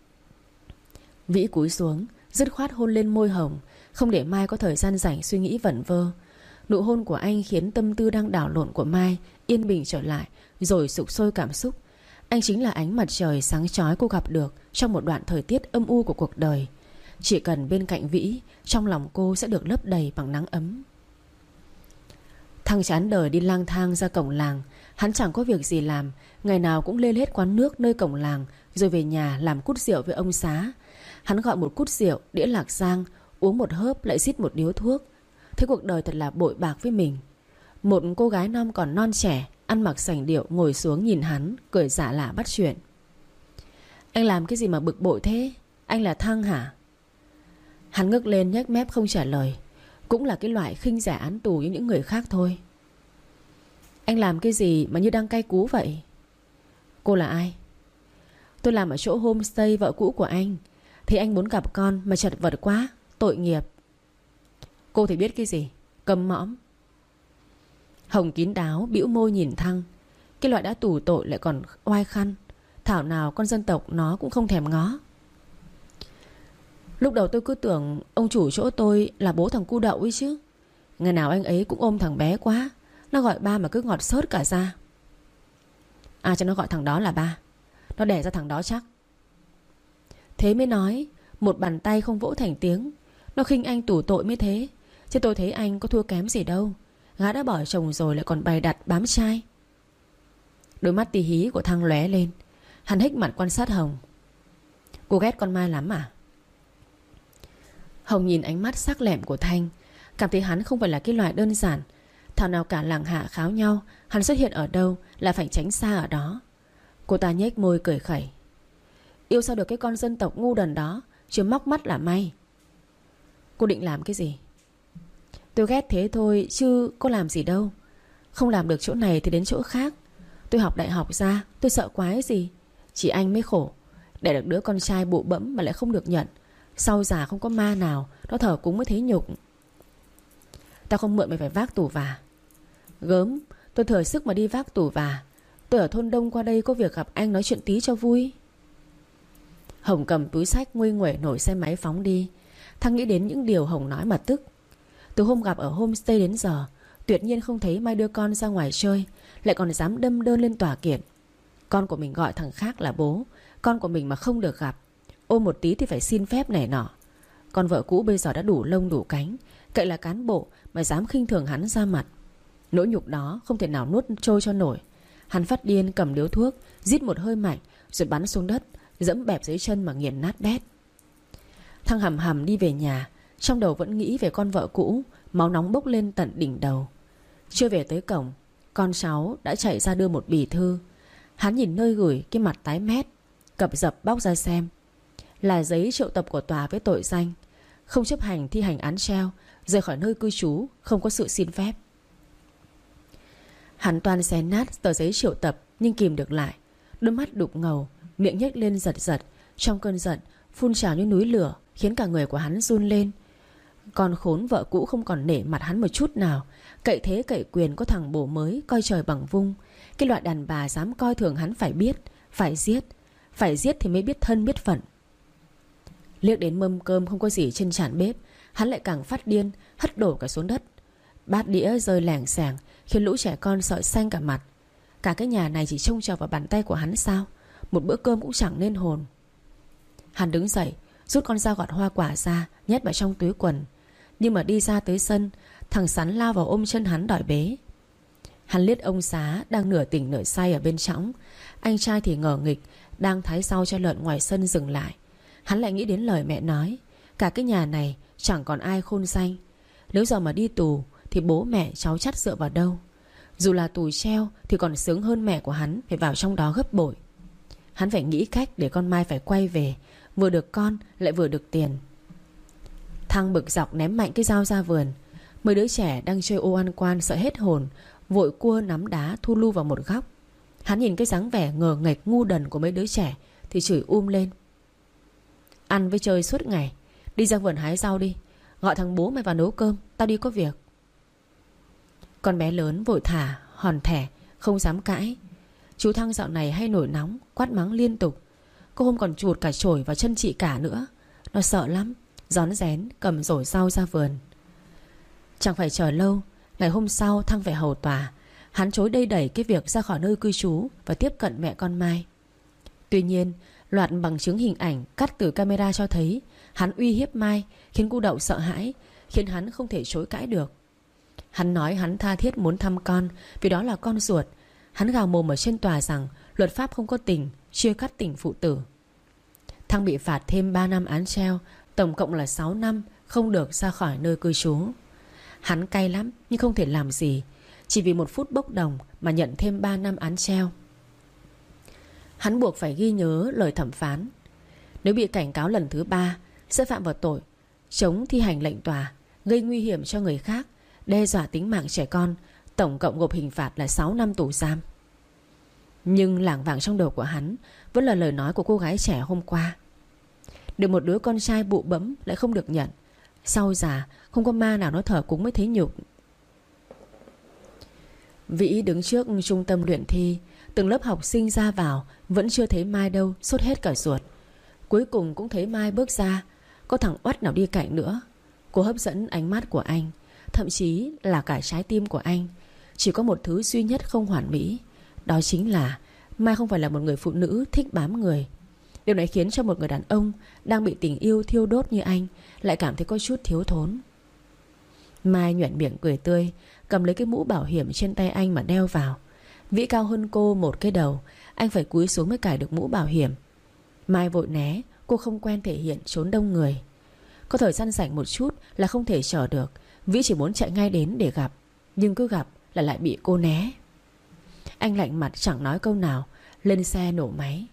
Vĩ cúi xuống, dứt khoát hôn lên môi hồng, không để Mai có thời gian rảnh suy nghĩ vẩn vơ. Nụ hôn của anh khiến tâm tư đang đảo lộn của Mai yên bình trở lại, rồi sục sôi cảm xúc. Anh chính là ánh mặt trời sáng chói cô gặp được trong một đoạn thời tiết âm u của cuộc đời. Chỉ cần bên cạnh Vĩ, trong lòng cô sẽ được lấp đầy bằng nắng ấm. Thằng chán đời đi lang thang ra cổng làng. Hắn chẳng có việc gì làm, ngày nào cũng lên hết quán nước nơi cổng làng, rồi về nhà làm cút rượu với ông Xá. Hắn gọi một cút rượu, đĩa lạc giang, uống một hớp lại rít một điếu thuốc. Thế cuộc đời thật là bội bạc với mình. Một cô gái non còn non trẻ, ăn mặc sành điệu ngồi xuống nhìn hắn, cười giả lả bắt chuyện. Anh làm cái gì mà bực bội thế? Anh là Thăng hả? Hắn ngước lên nhếch mép không trả lời. Cũng là cái loại khinh rẻ án tù như những người khác thôi. Anh làm cái gì mà như đang cay cú vậy? Cô là ai? Tôi làm ở chỗ homestay vợ cũ của anh. Thì anh muốn gặp con mà chật vật quá, tội nghiệp. Cô thì biết cái gì? Câm mõm. Hồng kín đáo bĩu môi nhìn Thăng. Cái loại đã tù tội lại còn oai khăn. Thảo nào con dân tộc nó cũng không thèm ngó. Lúc đầu tôi cứ tưởng ông chủ chỗ tôi là bố thằng cu Đậu ấy chứ. Ngày nào anh ấy cũng ôm thằng bé quá. Nó gọi ba mà cứ ngọt xớt cả ra. À, cho nó gọi thằng đó là ba. Nó đẻ ra thằng đó chắc. Thế mới nói một bàn tay không vỗ thành tiếng. Nó khinh anh tù tội mới thế. Chứ tôi thấy anh có thua kém gì đâu. Gã đã bỏ chồng rồi lại còn bày đặt bám trai. Đôi mắt tí hí của Thăng lóe lên. Hắn hích mặt quan sát Hồng. Cô ghét con Mai lắm à? Hồng nhìn ánh mắt sắc lẹm của Thanh, cảm thấy hắn không phải là cái loại đơn giản. Thảo nào cả làng hạ kháo nhau, hắn xuất hiện ở đâu là phải tránh xa ở đó. Cô ta nhếch môi cười khẩy. Yêu sao được cái con dân tộc ngu đần đó, chứ móc mắt là may. Cô định làm cái gì? Tôi ghét thế thôi chứ có làm gì đâu. Không làm được chỗ này thì đến chỗ khác. Tôi học đại học ra, tôi sợ quái gì. Chỉ anh mới khổ, để được đứa con trai bụ bẫm mà lại không được nhận. Sau già không có ma nào nó thờ cúng mới thấy nhục. Tao không mượn mày phải vác tủ và. Gớm, tôi thừa sức mà đi vác tủ và. Tôi ở thôn Đông qua đây có việc gặp anh nói chuyện tí cho vui. Hồng cầm túi xách nguây nguẩy nổi xe máy phóng đi. Thăng nghĩ đến những điều Hồng nói mà tức. Từ hôm gặp ở homestay đến giờ, tuyệt nhiên không thấy Mai đưa con ra ngoài chơi, lại còn dám đâm đơn lên tòa kiện. Con của mình gọi thằng khác là bố, con của mình mà không được gặp, ôm một tí thì phải xin phép này nọ. Con vợ cũ bây giờ đã đủ lông đủ cánh, cậy là cán bộ mà dám khinh thường hắn ra mặt. Nỗi nhục đó không thể nào nuốt trôi cho nổi. Hắn phát điên cầm điếu thuốc, rít một hơi mạnh rồi bắn xuống đất, dẫm bẹp dưới chân mà nghiền nát bét. Thăng hầm hầm đi về nhà, trong đầu vẫn nghĩ về con vợ cũ, máu nóng bốc lên tận đỉnh đầu. Chưa về tới cổng, con cháu đã chạy ra đưa một bì thư. Hắn nhìn nơi gửi, cái mặt tái mét, cập dập bóc ra xem. Là giấy triệu tập của tòa với tội danh không chấp hành thi hành án treo, rời khỏi nơi cư trú không có sự xin phép. Hắn toan xé nát tờ giấy triệu tập nhưng kìm được lại. Đôi mắt đục ngầu, miệng nhếch lên giật giật. Trong cơn giận phun trào như núi lửa, khiến cả người của hắn run lên. Con khốn vợ cũ không còn nể mặt hắn một chút nào. Cậy thế cậy quyền có thằng bồ mới coi trời bằng vung. Cái loại đàn bà dám coi thường hắn phải biết, phải giết. Phải giết thì mới biết thân biết phận. Liếc đến mâm cơm không có gì trên tràn bếp, hắn lại càng phát điên, hất đổ cả xuống đất. Bát đĩa rơi lẻng xẻng, khiến lũ trẻ con sợ xanh cả mặt. Cả cái nhà này chỉ trông chờ vào bàn tay của hắn sao? Một bữa cơm cũng chẳng nên hồn. Hắn đứng dậy, rút con dao gọt hoa quả ra, nhét vào trong túi quần. Nhưng mà đi ra tới sân, thằng Sắn lao vào ôm chân hắn đòi bế. Hắn liếc ông Xá đang nửa tỉnh nửa say ở bên trong. Anh trai thì ngờ nghịch, đang thái rau cho lợn ngoài sân dừng lại. Hắn lại nghĩ đến lời mẹ nói, cả cái nhà này chẳng còn ai khôn danh. Nếu giờ mà đi tù thì bố mẹ cháu chắt dựa vào đâu. Dù là tù treo thì còn sướng hơn mẹ của hắn phải vào trong đó gấp bội. Hắn phải nghĩ cách để con Mai phải quay về, vừa được con lại vừa được tiền. Thăng bực dọc ném mạnh cái dao ra vườn. Mấy đứa trẻ đang chơi ô ăn quan sợ hết hồn, vội cua nắm đá thu lu vào một góc. Hắn nhìn cái dáng vẻ ngờ nghệch ngu đần của mấy đứa trẻ thì chửi um lên. Ăn với chơi suốt ngày, đi ra vườn hái rau đi. Gọi thằng bố mày vào nấu cơm, tao đi có việc. Con bé lớn vội thả hòn thẻ, không dám cãi. Chú Thăng dạo này hay nổi nóng, quát mắng liên tục. Cô hôm còn chụt cả chổi vào chân chị cả nữa. Nó sợ lắm, rón rén cầm rổ rau ra vườn. Chẳng phải chờ lâu, ngày hôm sau Thăng về hầu tòa. Hắn chối đây đẩy cái việc ra khỏi nơi cư trú và tiếp cận mẹ con Mai. Tuy nhiên, loạt bằng chứng hình ảnh cắt từ camera cho thấy hắn uy hiếp Mai, khiến cô Đậu sợ hãi, khiến hắn không thể chối cãi được. Hắn nói hắn tha thiết muốn thăm con vì đó là con ruột. Hắn gào mồm ở trên tòa rằng luật pháp không có tình chia cắt tình phụ tử. Thăng bị phạt thêm ba năm án treo, tổng cộng là sáu năm không được ra khỏi nơi cư trú. Hắn cay lắm nhưng không thể làm gì, chỉ vì một phút bốc đồng mà nhận thêm ba năm án treo. Hắn buộc phải ghi nhớ lời thẩm phán. Nếu bị cảnh cáo lần thứ ba sẽ phạm vào tội chống thi hành lệnh tòa, gây nguy hiểm cho người khác, đe dọa tính mạng trẻ con. Tổng cộng gộp hình phạt là sáu năm tù giam. Nhưng lảng vảng trong đầu của hắn vẫn là lời nói của cô gái trẻ hôm qua. Được một đứa con trai bụ bẫm lại không được nhận. Sau già không có ma nào nó thờ cúng mới thấy nhục. Vĩ đứng trước trung tâm luyện thi, từng lớp học sinh ra vào vẫn chưa thấy Mai đâu, sốt hết cả ruột. Cuối cùng cũng thấy Mai bước ra. Có thằng oắt nào đi cạnh nữa. Cô hấp dẫn ánh mắt của anh, thậm chí là cả trái tim của anh. Chỉ có một thứ duy nhất không hoàn mỹ, đó chính là Mai không phải là một người phụ nữ thích bám người. Điều này khiến cho một người đàn ông đang bị tình yêu thiêu đốt như anh lại cảm thấy có chút thiếu thốn. Mai nhoẻn miệng cười tươi, cầm lấy cái mũ bảo hiểm trên tay anh mà đeo vào. Vĩ cao hơn cô một cái đầu, anh phải cúi xuống mới cài được mũ bảo hiểm. Mai vội né, cô không quen thể hiện trốn đông người. Có thời gian rảnh một chút là không thể chờ được. Vĩ chỉ muốn chạy ngay đến để gặp, nhưng cứ gặp là lại bị cô né. Anh lạnh mặt chẳng nói câu nào, lên xe nổ máy.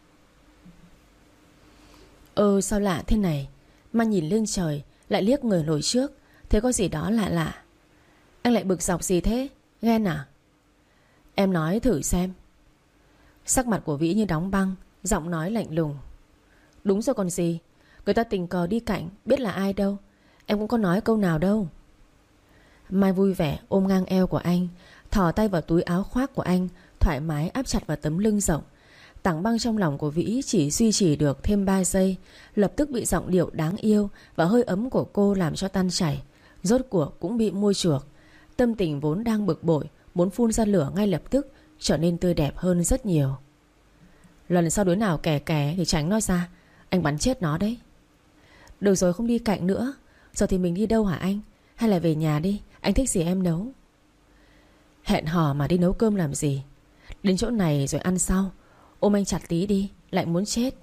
Ơ sao lạ thế này. Mai nhìn lên trời, lại liếc người nổi trước, thấy có gì đó lạ lạ. Anh lại bực dọc gì thế? Ghen à? Em nói thử xem. Sắc mặt của Vĩ như đóng băng, giọng nói lạnh lùng. Đúng rồi còn gì. Người ta tình cờ đi cạnh, biết là ai đâu. Em cũng có nói câu nào đâu. Mai vui vẻ ôm ngang eo của anh, thò tay vào túi áo khoác của anh, thoải mái áp chặt vào tấm lưng rộng. Tảng băng trong lòng của Vĩ chỉ duy trì được thêm ba giây, lập tức bị giọng điệu đáng yêu và hơi ấm của cô làm cho tan chảy. Rốt cuộc cũng bị mua chuộc. Tâm tình vốn đang bực bội, muốn phun ra lửa ngay lập tức, trở nên tươi đẹp hơn rất nhiều. Lần sau đứa nào kè kè thì tránh nó ra, anh bắn chết nó đấy. Được rồi, không đi cạnh nữa. Giờ thì mình đi đâu hả anh? Hay là về nhà đi, anh thích gì em nấu. Hẹn hò mà đi nấu cơm làm gì? Đến chỗ này rồi ăn sau. Ôm anh chặt tí đi, lại muốn chết.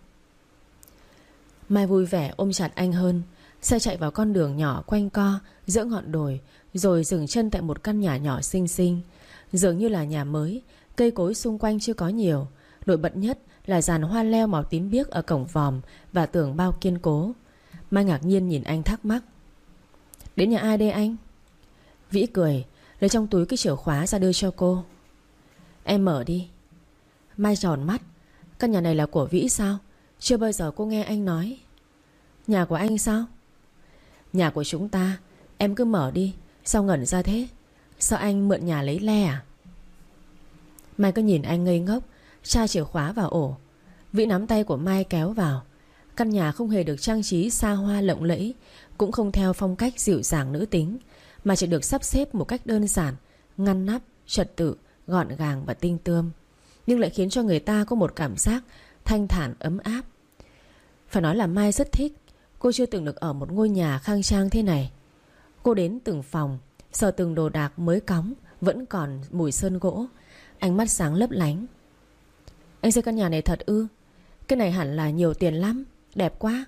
Mai vui vẻ ôm chặt anh hơn. Xe chạy vào con đường nhỏ quanh co giữa ngọn đồi, rồi dừng chân tại một căn nhà nhỏ xinh xinh. Dường như là nhà mới. Cây cối xung quanh chưa có nhiều. Nổi bật nhất là dàn hoa leo màu tím biếc ở cổng vòm và tường bao kiên cố. Mai ngạc nhiên nhìn anh thắc mắc. Đến nhà ai đây anh? Vĩ cười, lấy trong túi cái chìa khóa ra đưa cho cô. Em mở đi. Mai tròn mắt. Căn nhà này là của Vĩ sao? Chưa bao giờ cô nghe anh nói. Nhà của anh sao? Nhà của chúng ta. Em cứ mở đi. Sao ngẩn ra thế? Sợ anh mượn nhà lấy le à? Mai cứ nhìn anh ngây ngốc, tra chìa khóa vào ổ. Vĩ nắm tay của Mai kéo vào. Căn nhà không hề được trang trí xa hoa lộng lẫy, cũng không theo phong cách dịu dàng nữ tính, mà chỉ được sắp xếp một cách đơn giản, ngăn nắp, trật tự, gọn gàng và tinh tươm, nhưng lại khiến cho người ta có một cảm giác thanh thản ấm áp. Phải nói là Mai rất thích. Cô chưa từng được ở một ngôi nhà khang trang thế này. Cô đến từng phòng, sờ từng đồ đạc mới cóng, vẫn còn mùi sơn gỗ. Ánh mắt sáng lấp lánh. Anh xây căn nhà này thật ư? Cái này hẳn là nhiều tiền lắm. Đẹp quá.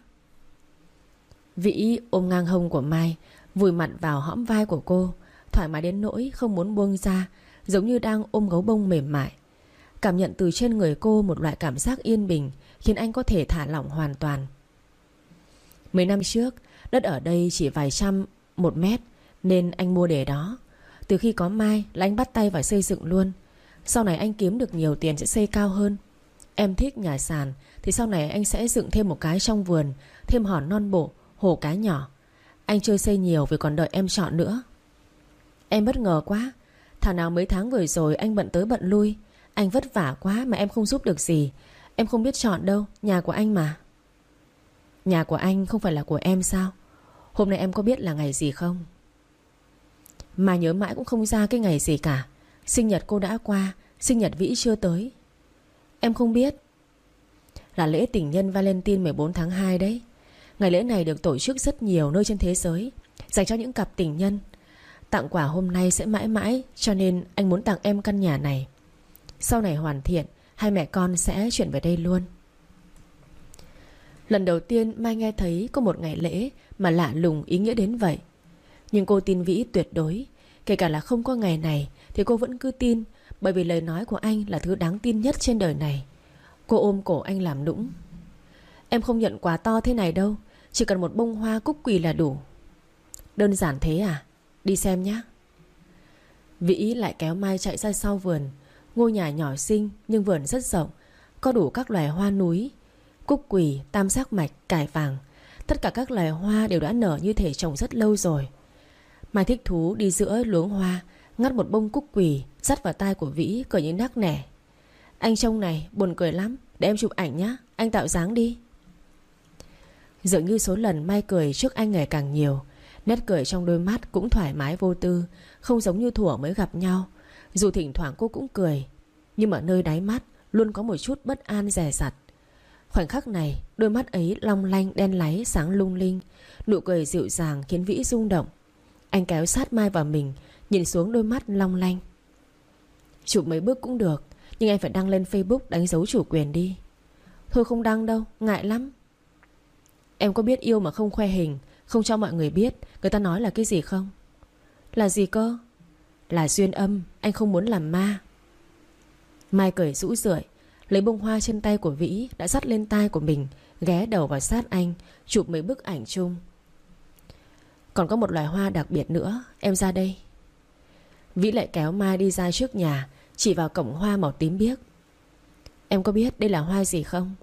Vĩ ôm ngang hông của Mai, vùi mặt vào hõm vai của cô, thoải mái đến nỗi không muốn buông ra, giống như đang ôm gấu bông mềm mại. Cảm nhận từ trên người cô một loại cảm giác yên bình, khiến anh có thể thả lỏng hoàn toàn. Mấy năm trước, đất ở đây chỉ vài trăm một mét, nên anh mua để đó. Từ khi có Mai là anh bắt tay vào xây dựng luôn. Sau này anh kiếm được nhiều tiền sẽ xây cao hơn. Em thích nhà sàn thì sau này anh sẽ dựng thêm một cái trong vườn, thêm hòn non bộ, hồ cá nhỏ. Anh chưa xây nhiều vì còn đợi em chọn nữa. Em bất ngờ quá. Thảo nào mấy tháng vừa rồi anh bận tới bận lui. Anh vất vả quá mà em không giúp được gì. Em không biết chọn đâu, nhà của anh mà. Nhà của anh không phải là của em sao? Hôm nay em có biết là ngày gì không? Mà nhớ mãi cũng không ra cái ngày gì cả. Sinh nhật cô đã qua, sinh nhật Vĩ chưa tới. Em không biết. Là lễ tình nhân Valentine mười bốn tháng hai đấy. Ngày lễ này được tổ chức rất nhiều nơi trên thế giới, dành cho những cặp tình nhân. Tặng quà hôm nay sẽ mãi mãi, cho nên anh muốn tặng em căn nhà này. Sau này hoàn thiện, hai mẹ con sẽ chuyển về đây luôn. Lần đầu tiên Mai nghe thấy có một ngày lễ mà lạ lùng ý nghĩa đến vậy. Nhưng cô tin Vĩ tuyệt đối. Kể cả là không có ngày này thì cô vẫn cứ tin, bởi vì lời nói của anh là thứ đáng tin nhất trên đời này. Cô ôm cổ anh làm nũng. Em không nhận quà to thế này đâu, chỉ cần một bông hoa cúc quỳ là đủ. Đơn giản thế à? Đi xem nhé. Vĩ lại kéo Mai chạy ra sau vườn. Ngôi nhà nhỏ xinh nhưng vườn rất rộng, có đủ các loài hoa núi, cúc quỳ, tam giác mạch, cải vàng. Tất cả các loài hoa đều đã nở như thể trồng rất lâu rồi. Mai thích thú đi giữa luống hoa, ngắt một bông cúc quỳ, dắt vào tai của Vĩ, cười như nắc nẻ. Anh trông này buồn cười lắm, để em chụp ảnh nhá, anh tạo dáng đi. Dường như số lần Mai cười trước anh ngày càng nhiều. Nét cười trong đôi mắt cũng thoải mái vô tư, không giống như thuở mới gặp nhau. Dù thỉnh thoảng cô cũng cười, nhưng ở nơi đáy mắt luôn có một chút bất an dè dặt. Khoảnh khắc này, đôi mắt ấy long lanh đen láy sáng lung linh. Nụ cười dịu dàng khiến Vĩ rung động. Anh kéo sát Mai vào mình, nhìn xuống đôi mắt long lanh. Chụp mấy bước cũng được, nhưng em phải đăng lên Facebook đánh dấu chủ quyền đi. Thôi không đăng đâu, ngại lắm. Em có biết yêu mà không khoe hình, không cho mọi người biết, người ta nói là cái gì không? Là gì cơ? Là duyên âm. Anh không muốn làm ma. Mai cười rũ rượi, lấy bông hoa trên tay của Vĩ đã dắt lên tai của mình, ghé đầu vào sát anh, chụp mấy bức ảnh chung. Còn có một loài hoa đặc biệt nữa, em ra đây. Vĩ lại kéo Mai đi ra trước nhà, chỉ vào cổng hoa màu tím biếc. Em có biết đây là hoa gì không?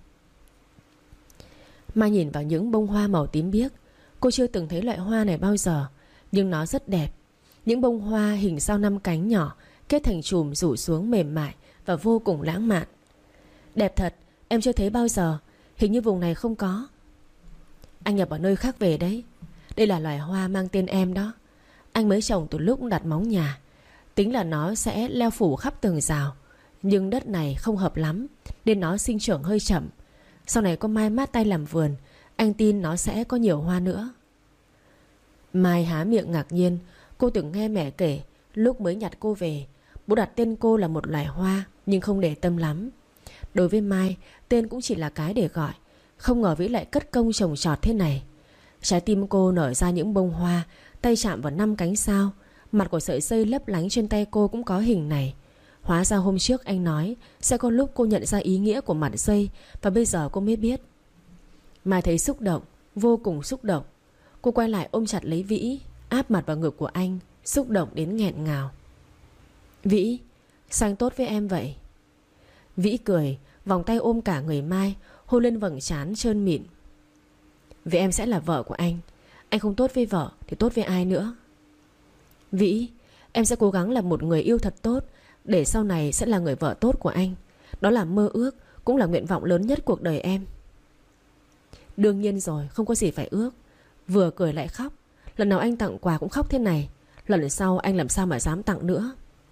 Mai nhìn vào những bông hoa màu tím biếc. Cô chưa từng thấy loại hoa này bao giờ, nhưng nó rất đẹp. Những bông hoa hình sao năm cánh nhỏ, kết thành chùm rủ xuống mềm mại và vô cùng lãng mạn. Đẹp thật, em chưa thấy bao giờ. Hình như vùng này không có. Anh nhập ở nơi khác về đấy. Đây là loài hoa mang tên em đó. Anh mới trồng từ lúc đặt móng nhà. Tính là nó sẽ leo phủ khắp tường rào, nhưng đất này không hợp lắm, nên nó sinh trưởng hơi chậm. Sau này có Mai mát tay làm vườn, anh tin nó sẽ có nhiều hoa nữa. Mai há miệng ngạc nhiên. Cô từng nghe mẹ kể, lúc mới nhặt cô về, bố đặt tên cô là một loài hoa, nhưng không để tâm lắm. Đối với Mai, tên cũng chỉ là cái để gọi. Không ngờ Vĩ lại cất công trồng trọt thế này. Trái tim cô nở ra những bông hoa, tay chạm vào năm cánh sao. Mặt của sợi dây lấp lánh trên tay cô cũng có hình này. Hóa ra hôm trước anh nói sẽ có lúc cô nhận ra ý nghĩa của mặt dây, và bây giờ cô mới biết. Mai thấy xúc động, vô cùng xúc động. Cô quay lại ôm chặt lấy Vĩ, áp mặt vào ngực của anh, xúc động đến nghẹn ngào. Vĩ, sao anh tốt với em vậy? Vĩ cười, vòng tay ôm cả người Mai, hôn lên vầng trán trơn mịn. Vì em sẽ là vợ của anh. Anh không tốt với vợ thì tốt với ai nữa? Vĩ, em sẽ cố gắng làm một người yêu thật tốt, để sau này sẽ là người vợ tốt của anh. Đó là mơ ước, cũng là nguyện vọng lớn nhất cuộc đời em. Đương nhiên rồi, không có gì phải ước. Vừa cười lại khóc. Lần nào anh tặng quà cũng khóc thế này, lần sau anh làm sao mà dám tặng nữa.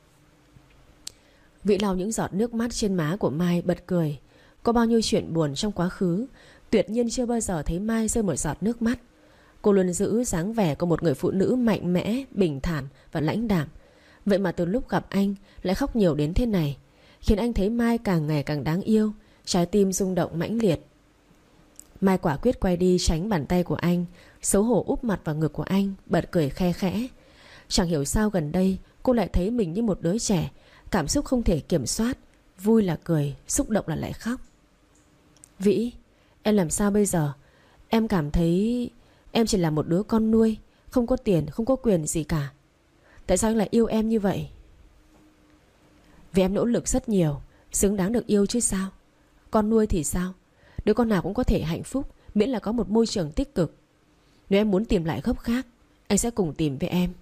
Vĩ lau những giọt nước mắt trên má của Mai, bật cười. Có bao nhiêu chuyện buồn trong quá khứ, tuyệt nhiên chưa bao giờ thấy Mai rơi một giọt nước mắt. Cô luôn giữ dáng vẻ của một người phụ nữ mạnh mẽ, bình thản và lãnh đạm. Vậy mà từ lúc gặp anh lại khóc nhiều đến thế này, khiến anh thấy Mai càng ngày càng đáng yêu. Trái tim rung động mãnh liệt. Mai quả quyết quay đi tránh bàn tay của anh, xấu hổ úp mặt vào ngực của anh, bật cười khe khẽ. Chẳng hiểu sao gần đây cô lại thấy mình như một đứa trẻ, cảm xúc không thể kiểm soát. Vui là cười, xúc động là lại khóc. Vĩ, em làm sao bây giờ? Em cảm thấy em chỉ là một đứa con nuôi, không có tiền, không có quyền gì cả. Tại sao anh lại yêu em như vậy? Vì em nỗ lực rất nhiều, xứng đáng được yêu chứ sao. Con nuôi thì sao? Đứa con nào cũng có thể hạnh phúc, miễn là có một môi trường tích cực. Nếu em muốn tìm lại gốc khác, anh sẽ cùng tìm với em.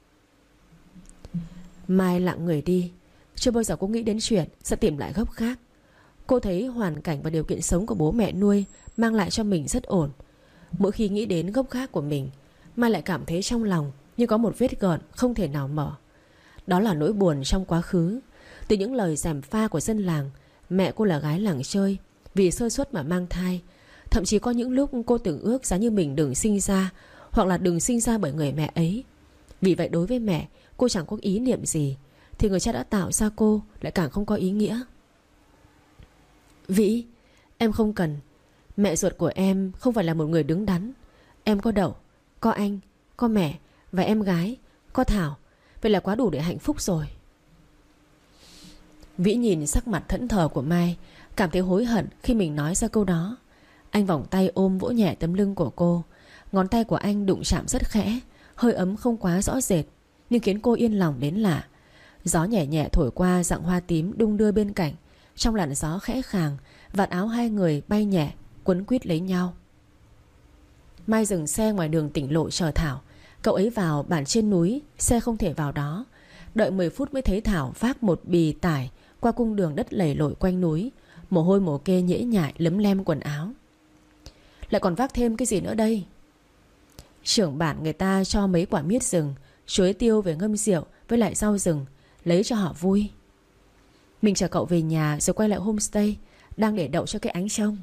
Mai lặng người đi. Chưa bao giờ cô nghĩ đến chuyện sẽ tìm lại gốc khác. Cô thấy hoàn cảnh và điều kiện sống của bố mẹ nuôi mang lại cho mình rất ổn. Mỗi khi nghĩ đến gốc khác của mình, Mai lại cảm thấy trong lòng như có một vết gợn không thể nào mở. Đó là nỗi buồn trong quá khứ. Từ những lời gièm pha của dân làng, mẹ cô là gái làng chơi, vì sơ suất mà mang thai. Thậm chí có những lúc cô từng ước giá như mình đừng sinh ra, hoặc là đừng sinh ra bởi người mẹ ấy. Vì vậy đối với mẹ, cô chẳng có ý niệm gì, thì người cha đã tạo ra cô lại càng không có ý nghĩa. Vĩ, em không cần. Mẹ ruột của em không phải là một người đứng đắn. Em có Đậu, có anh, có mẹ và em gái, có Thảo. Vậy là quá đủ để hạnh phúc rồi. Vĩ nhìn sắc mặt thẫn thờ của Mai, cảm thấy hối hận khi mình nói ra câu đó. Anh vòng tay ôm vỗ nhẹ tấm lưng của cô. Ngón tay của anh đụng chạm rất khẽ, hơi ấm không quá rõ rệt, nhưng khiến cô yên lòng đến lạ. Gió nhẹ nhẹ thổi qua dặng hoa tím đung đưa bên cạnh. Trong làn gió khẽ khàng, vạt áo hai người bay nhẹ, quấn quýt lấy nhau. Mai dừng xe ngoài đường tỉnh lộ chờ Thảo. Cậu ấy vào bản trên núi, xe không thể vào đó. Đợi mười phút mới thấy Thảo vác một bì tải qua cung đường đất lầy lội quanh núi. Mồ hôi mồ kê nhễ nhại lấm lem quần áo. Lại còn vác thêm cái gì nữa đây? Trưởng bản người ta cho mấy quả miết rừng, chuối tiêu về ngâm rượu với lại rau rừng, lấy cho họ vui. Mình chờ cậu về nhà rồi quay lại homestay đang để đậu cho cái ánh trông.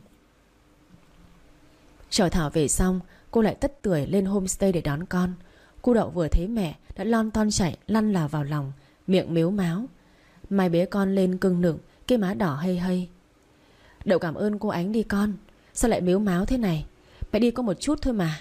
Chờ Thảo về xong, cô lại tất tưởi lên homestay để đón con. Cô Đậu vừa thấy mẹ đã lon ton chạy lăn lào vào lòng, miệng mếu máo. Mai bế con lên cưng nựng, cái má đỏ hây hây. Đậu cảm ơn cô Ánh đi con. Sao lại mếu máo thế này? Mẹ đi có một chút thôi mà.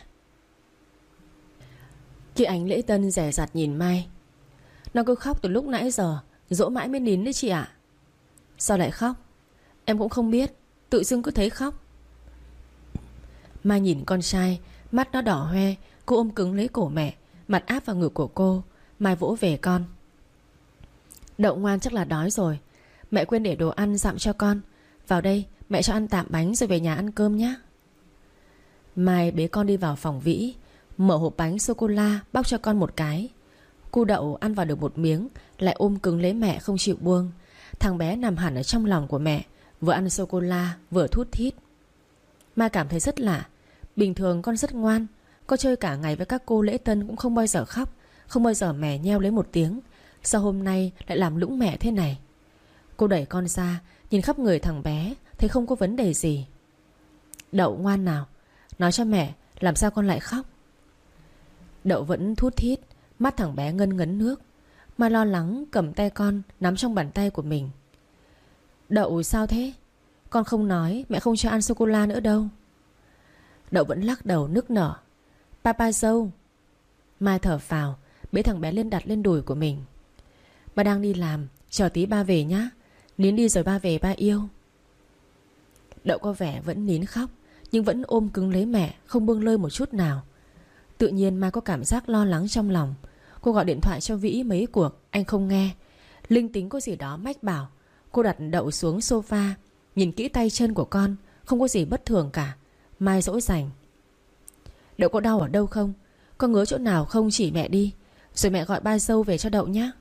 Chị Ánh lễ tân dè dặt nhìn Mai. Nó cứ khóc từ lúc nãy giờ, dỗ mãi mới nín đấy chị ạ. Sao lại khóc? Em cũng không biết, tự dưng cứ thấy khóc. Mai nhìn con trai, mắt nó đỏ hoe. Cô ôm cứng lấy cổ mẹ, mặt áp vào ngực của cô. Mai vỗ về con. Đậu ngoan chắc là đói rồi. Mẹ quên để đồ ăn dặm cho con. Vào đây mẹ cho ăn tạm bánh rồi về nhà ăn cơm nhé. Mai bế con đi vào phòng Vĩ, mở hộp bánh sô-cô-la bóc cho con một cái. Cu Đậu ăn vào được một miếng, lại ôm cứng lấy mẹ không chịu buông. Thằng bé nằm hẳn ở trong lòng của mẹ, vừa ăn sô-cô-la vừa thút thít. Mai cảm thấy rất lạ. Bình thường con rất ngoan, con chơi cả ngày với các cô lễ tân cũng không bao giờ khóc, không bao giờ mè nheo lấy một tiếng. Sao hôm nay lại làm lũng mẹ thế này? Cô đẩy con ra, nhìn khắp người thằng bé, thấy không có vấn đề gì. Đậu ngoan nào, nói cho mẹ làm sao con lại khóc. Đậu vẫn thút thít, mắt thằng bé ngân ngấn nước. Mai lo lắng cầm tay con nắm trong bàn tay của mình. Đậu sao thế? Con không nói mẹ không cho ăn sô-cô-la nữa đâu. Đậu vẫn lắc đầu nức nở. Papa dâu. Mai thở phào, bế thằng bé lên đặt lên đùi của mình. Ba đang đi làm, chờ tí ba về nhá. Nín đi rồi ba về ba yêu. Đậu có vẻ vẫn nín khóc, nhưng vẫn ôm cứng lấy mẹ, không buông lơi một chút nào. Tự nhiên Mai có cảm giác lo lắng trong lòng. Cô gọi điện thoại cho Vĩ mấy cuộc, anh không nghe. Linh tính có gì đó mách bảo. Cô đặt Đậu xuống sofa, nhìn kỹ tay chân của con, không có gì bất thường cả. Mai dỗ dành. Đậu có đau ở đâu không? Có ngứa chỗ nào không chỉ mẹ đi, rồi mẹ gọi ba dâu về cho Đậu nhé.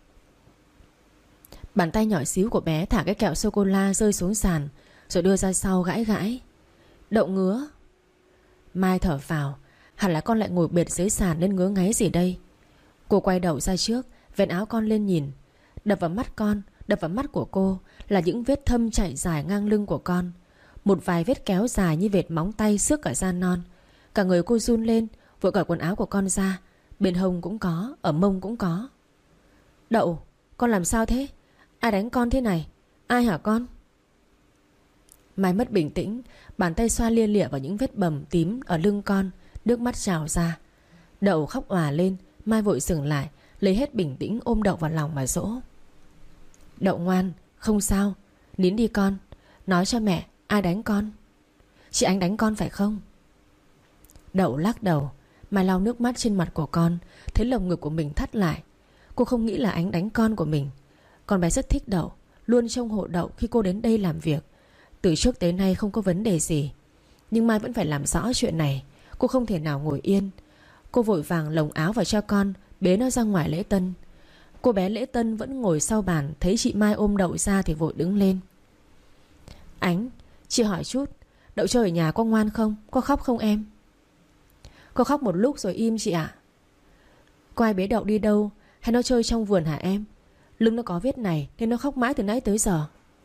Bàn tay nhỏ xíu của bé thả cái kẹo sô-cô-la rơi xuống sàn, rồi đưa ra sau gãi gãi. Đậu ngứa. Mai thở phào, hẳn là con lại ngồi bệt dưới sàn nên ngứa ngáy gì đây. Cô quay đầu ra trước, vén áo con lên nhìn. Đập vào mắt con, đập vào mắt của cô là những vết thâm chảy dài ngang lưng của con. Một vài vết kéo dài như vệt móng tay xước cả da non. Cả người cô run lên, vội cởi quần áo của con ra. Bên hông cũng có, ở mông cũng có. Đậu, con làm sao thế? Ai đánh con thế này? Ai hả con? Mai mất bình tĩnh, bàn tay xoa lia lịa vào những vết bầm tím ở lưng con. Nước mắt trào ra. Đậu khóc òa lên. Mai vội dừng lại, lấy hết bình tĩnh ôm Đậu vào lòng mà dỗ. Đậu ngoan, không sao, nín đi con. Nói cho mẹ ai đánh con. Chị Ánh đánh con phải không? Đậu lắc đầu. Mai lau nước mắt trên mặt của con, thấy lồng ngực của mình thắt lại. Cô không nghĩ là Ánh đánh con của mình. Con bé rất thích Đậu, luôn trông hộ Đậu khi cô đến đây làm việc. Từ trước tới nay không có vấn đề gì. Nhưng Mai vẫn phải làm rõ chuyện này. Cô không thể nào ngồi yên. Cô vội vàng lồng áo vào cho con, bế nó ra ngoài lễ tân. Cô bé lễ tân vẫn ngồi sau bàn, thấy chị Mai ôm Đậu ra thì vội đứng lên. Ánh, chị hỏi chút, Đậu chơi ở nhà có ngoan không? Có khóc không em? Có khóc một lúc rồi im chị ạ. Có ai bế Đậu đi đâu, hay nó chơi trong vườn hả em? Lưng nó có vết này nên nó khóc mãi từ nãy tới giờ.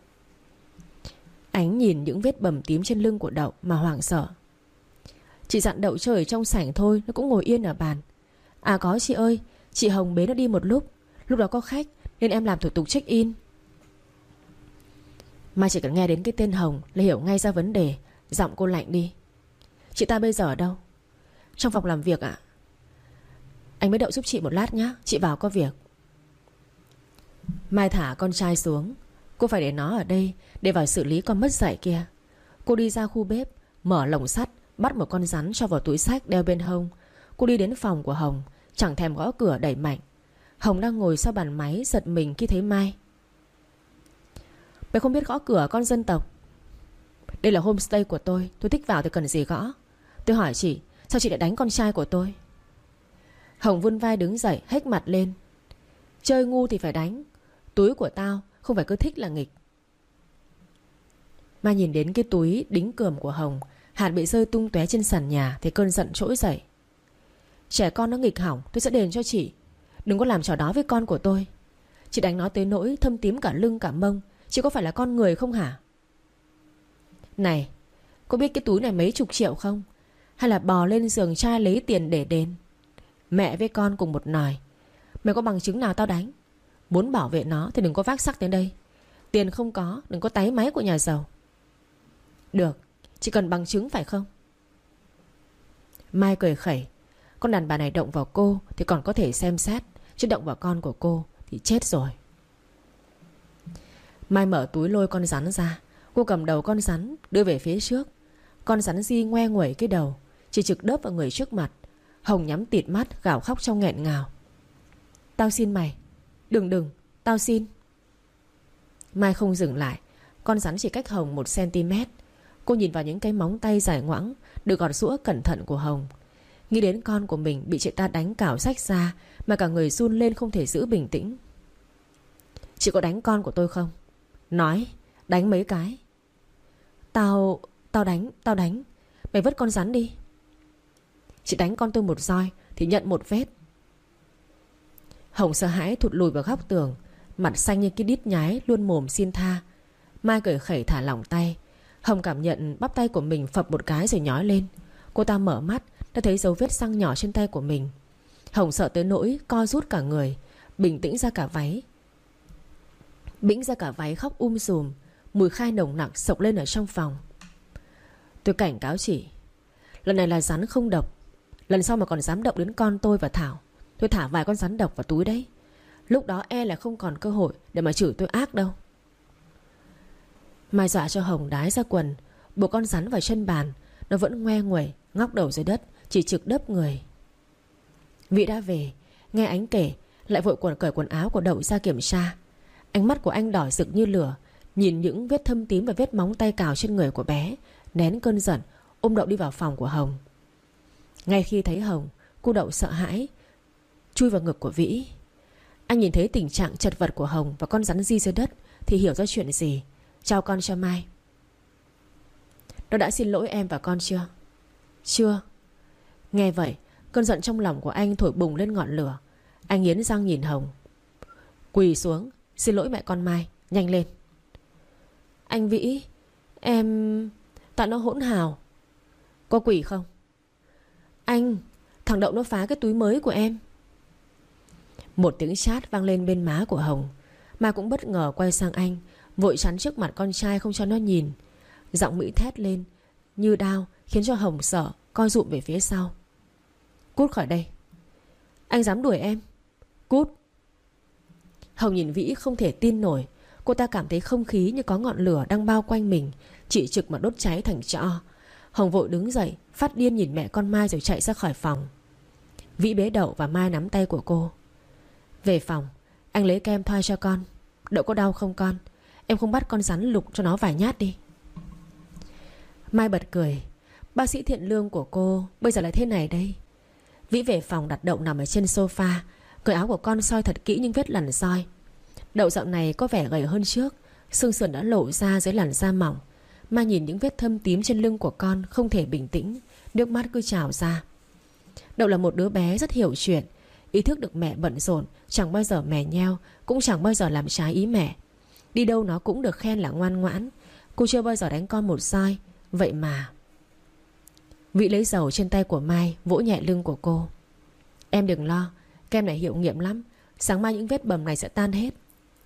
Ánh nhìn những vết bầm tím trên lưng của Đậu mà hoảng sợ. Chị dặn Đậu chơi ở trong sảnh thôi, nó cũng ngồi yên ở bàn. À có chị ơi, chị Hồng bế nó đi một lúc. Lúc đó có khách nên em làm thủ tục check in. Mai chỉ cần nghe đến cái tên Hồng là hiểu ngay ra vấn đề. Giọng cô lạnh đi. Chị ta bây giờ ở đâu? Trong phòng làm việc ạ. Anh mới Đậu giúp chị một lát nhé, chị vào có việc. Mai thả con trai xuống. Cô phải để nó ở đây để vào xử lý con mất dạy kia. Cô đi ra khu bếp, mở lồng sắt, bắt một con rắn cho vào túi xách đeo bên hông. Cô đi đến phòng của Hồng, chẳng thèm gõ cửa đẩy mạnh. Hồng đang ngồi sau bàn máy giật mình khi thấy Mai. Mày không biết gõ cửa con dân tộc. Đây là homestay của tôi, tôi thích vào thì cần gì gõ. Tôi hỏi chị, sao chị lại đánh con trai của tôi? Hồng vươn vai đứng dậy, hếch mặt lên. Chơi ngu thì phải đánh. Túi của tao không phải cứ thích là nghịch. Mai nhìn đến cái túi đính cườm của Hồng, hạt bị rơi tung tóe trên sàn nhà thì cơn giận trỗi dậy. Trẻ con nó nghịch hỏng tôi sẽ đền cho chị. Đừng có làm trò đó với con của tôi. Chị đánh nó tới nỗi thâm tím cả lưng cả mông. Chị có phải là con người không hả? Này, có biết cái túi này mấy chục triệu không? Hay là bò lên giường trai lấy tiền để đền? Mẹ với con cùng một nòi. Mày có bằng chứng nào tao đánh? Muốn bảo vệ nó thì đừng có vác xác tới đây. Tiền không có, đừng có táy máy của nhà giàu. Được, chị cần bằng chứng phải không? Mai cười khẩy. Con đàn bà này động vào cô thì còn có thể xem xét, chứ động vào con của cô thì chết rồi. Mai mở túi lôi con rắn ra. Cô cầm đầu con rắn đưa về phía trước. Con rắn Di ngoe nguẩy cái đầu, chỉ trực đớp vào người trước mặt. Hồng nhắm tịt mắt gào khóc trong nghẹn ngào. Tao xin mày. Đừng đừng, tao xin. Mai không dừng lại. Con rắn chỉ cách Hồng một xăng-ti-mét. Cô nhìn vào những cái móng tay dài ngoẵng được gọt giũa cẩn thận của Hồng. Nghĩ đến con của mình bị chị ta đánh cào rách ra mà cả người run lên không thể giữ bình tĩnh. Chị có đánh con của tôi không? Nói, đánh mấy cái. Tao, tao đánh, tao đánh. Mày vứt con rắn đi. Chị đánh con tôi một roi thì nhận một vết. Hồng sợ hãi thụt lùi vào góc tường, mặt xanh như cái đít nhái, luôn mồm xin tha. Mai cười khẩy thả lỏng tay. Hồng cảm nhận bắp tay của mình phập một cái rồi nhói lên. Cô ta mở mắt, đã thấy dấu vết xăng nhỏ trên tay của mình. Hồng sợ tới nỗi co rút cả người, bình tĩnh ra cả váy. Bĩnh ra cả váy khóc um sùm. Mùi khai nồng nặc sộc lên ở trong phòng. Tôi cảnh cáo chị, lần này là rắn không độc. Lần sau mà còn dám động đến con tôi và Thảo, tôi thả vài con rắn độc vào túi đấy. Lúc đó e là không còn cơ hội để mà chửi tôi ác đâu. Mai dọa cho Hồng đái ra quần, buộc con rắn vào chân bàn. Nó vẫn ngoe nguẩy, ngóc đầu dưới đất, chỉ trực đớp người. Vĩ đã về, nghe Ánh kể, lại vội quần cởi quần áo của Đậu ra kiểm tra. Ánh mắt của anh đỏ rực như lửa, nhìn những vết thâm tím và vết móng tay cào trên người của bé, nén cơn giận, ôm Đậu đi vào phòng của Hồng. Ngay khi thấy Hồng, cô Đậu sợ hãi chui vào ngực của Vĩ. Anh nhìn thấy tình trạng chật vật của Hồng và con rắn Di dưới đất thì hiểu ra chuyện gì. Trao con cho Mai. Nó đã xin lỗi em và con chưa? Chưa. Nghe vậy, cơn giận trong lòng của anh thổi bùng lên ngọn lửa. Anh nghiến răng nhìn Hồng. Quỳ xuống, xin lỗi mẹ con Mai, nhanh lên. Anh Vĩ, em... Tại nó hỗn hào. Có quỳ không? Anh, thằng Đậu nó phá cái túi mới của em. Một tiếng chát vang lên bên má của Hồng. Mai cũng bất ngờ quay sang anh, vội chắn trước mặt con trai không cho nó nhìn. Giọng Mỹ thét lên như đao, khiến cho Hồng sợ, co rụm về phía sau. Cút khỏi đây. Anh dám đuổi em? Cút. Hồng nhìn Vĩ không thể tin nổi. Cô ta cảm thấy không khí như có ngọn lửa đang bao quanh mình, chỉ trực mà đốt cháy thành tro. Hồng vội đứng dậy, phát điên nhìn mẹ con Mai rồi chạy ra khỏi phòng. Vĩ bế Đậu và Mai nắm tay của cô. Về phòng, anh lấy kem thoa cho con. Đậu có đau không con? Em không bắt con rắn lục cho nó vài nhát đi. Mai bật cười. Bác sĩ thiện lương của cô bây giờ lại thế này đây. Vĩ về phòng đặt Đậu nằm ở trên sofa, cởi áo của con soi thật kỹ những vết lằn roi. Đậu dạo này có vẻ gầy hơn trước, xương sườn đã lộ ra dưới làn da mỏng. Mai nhìn những vết thâm tím trên lưng của con không thể bình tĩnh, nước mắt cứ trào ra. Đậu là một đứa bé rất hiểu chuyện, ý thức được mẹ bận rộn, chẳng bao giờ mè nheo, cũng chẳng bao giờ làm trái ý mẹ. Đi đâu nó cũng được khen là ngoan ngoãn. Cô chưa bao giờ đánh con một roi. Vậy mà Vĩ lấy dầu trên tay của Mai, vỗ nhẹ lưng của cô. Em đừng lo, kem này hiệu nghiệm lắm, sáng mai những vết bầm này sẽ tan hết.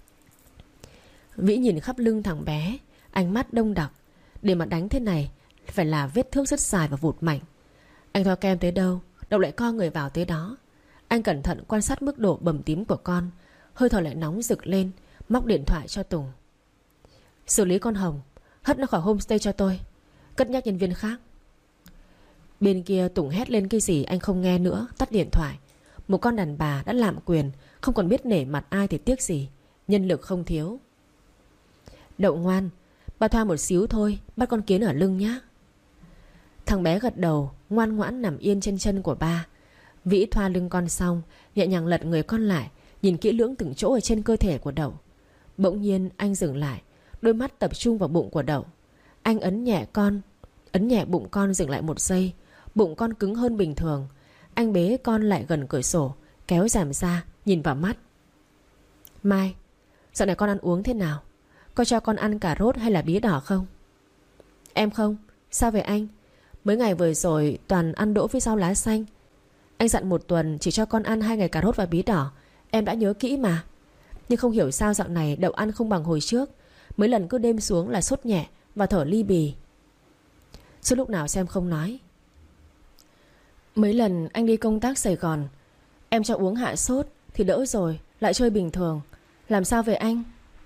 Vĩ nhìn khắp lưng thằng bé, ánh mắt đông đặc. Để mà đánh thế này phải là vết thước rất dài và vụt mạnh. Anh thoa kem tới đâu, Đậu lại co người vào tới đó. Anh cẩn thận quan sát mức độ bầm tím của con. Hơi thở lại nóng rực lên, móc điện thoại cho Tùng. Xử lý con Hồng, hất nó khỏi homestay cho tôi, cất nhắc nhân viên khác. Bên kia Tùng hét lên cái gì anh không nghe nữa, tắt điện thoại. Một con đàn bà đã lạm quyền, không còn biết nể mặt ai thì tiếc gì. Nhân lực không thiếu. Đậu ngoan, bà thoa một xíu thôi, bắt con kiến ở lưng nhá. Thằng bé gật đầu, ngoan ngoãn nằm yên trên chân của ba. Vĩ thoa lưng con xong, nhẹ nhàng lật người con lại, nhìn kỹ lưỡng từng chỗ ở trên cơ thể của Đậu. Bỗng nhiên anh dừng lại, đôi mắt tập trung vào bụng của Đậu. Anh ấn nhẹ con, ấn nhẹ bụng con dừng lại một giây. Bụng con cứng hơn bình thường. Anh bế con lại gần cửa sổ, kéo rèm ra, nhìn vào mắt. Mai, dạo này con ăn uống thế nào? Có cho con ăn cà rốt hay là bí đỏ không? Em không, sao vậy anh? Mấy ngày vừa rồi toàn ăn đỗ với rau lá xanh. Anh dặn một tuần chỉ cho con ăn hai ngày cà rốt và bí đỏ. Em đã nhớ kỹ mà. Nhưng không hiểu sao dạo này Đậu ăn không bằng hồi trước. Mấy lần cứ đêm xuống là sốt nhẹ và thở ly bì. Suốt lúc nào xem không nói. Mấy lần anh đi công tác Sài Gòn, em cho uống hạ sốt thì đỡ rồi, lại chơi bình thường. Làm sao về anh?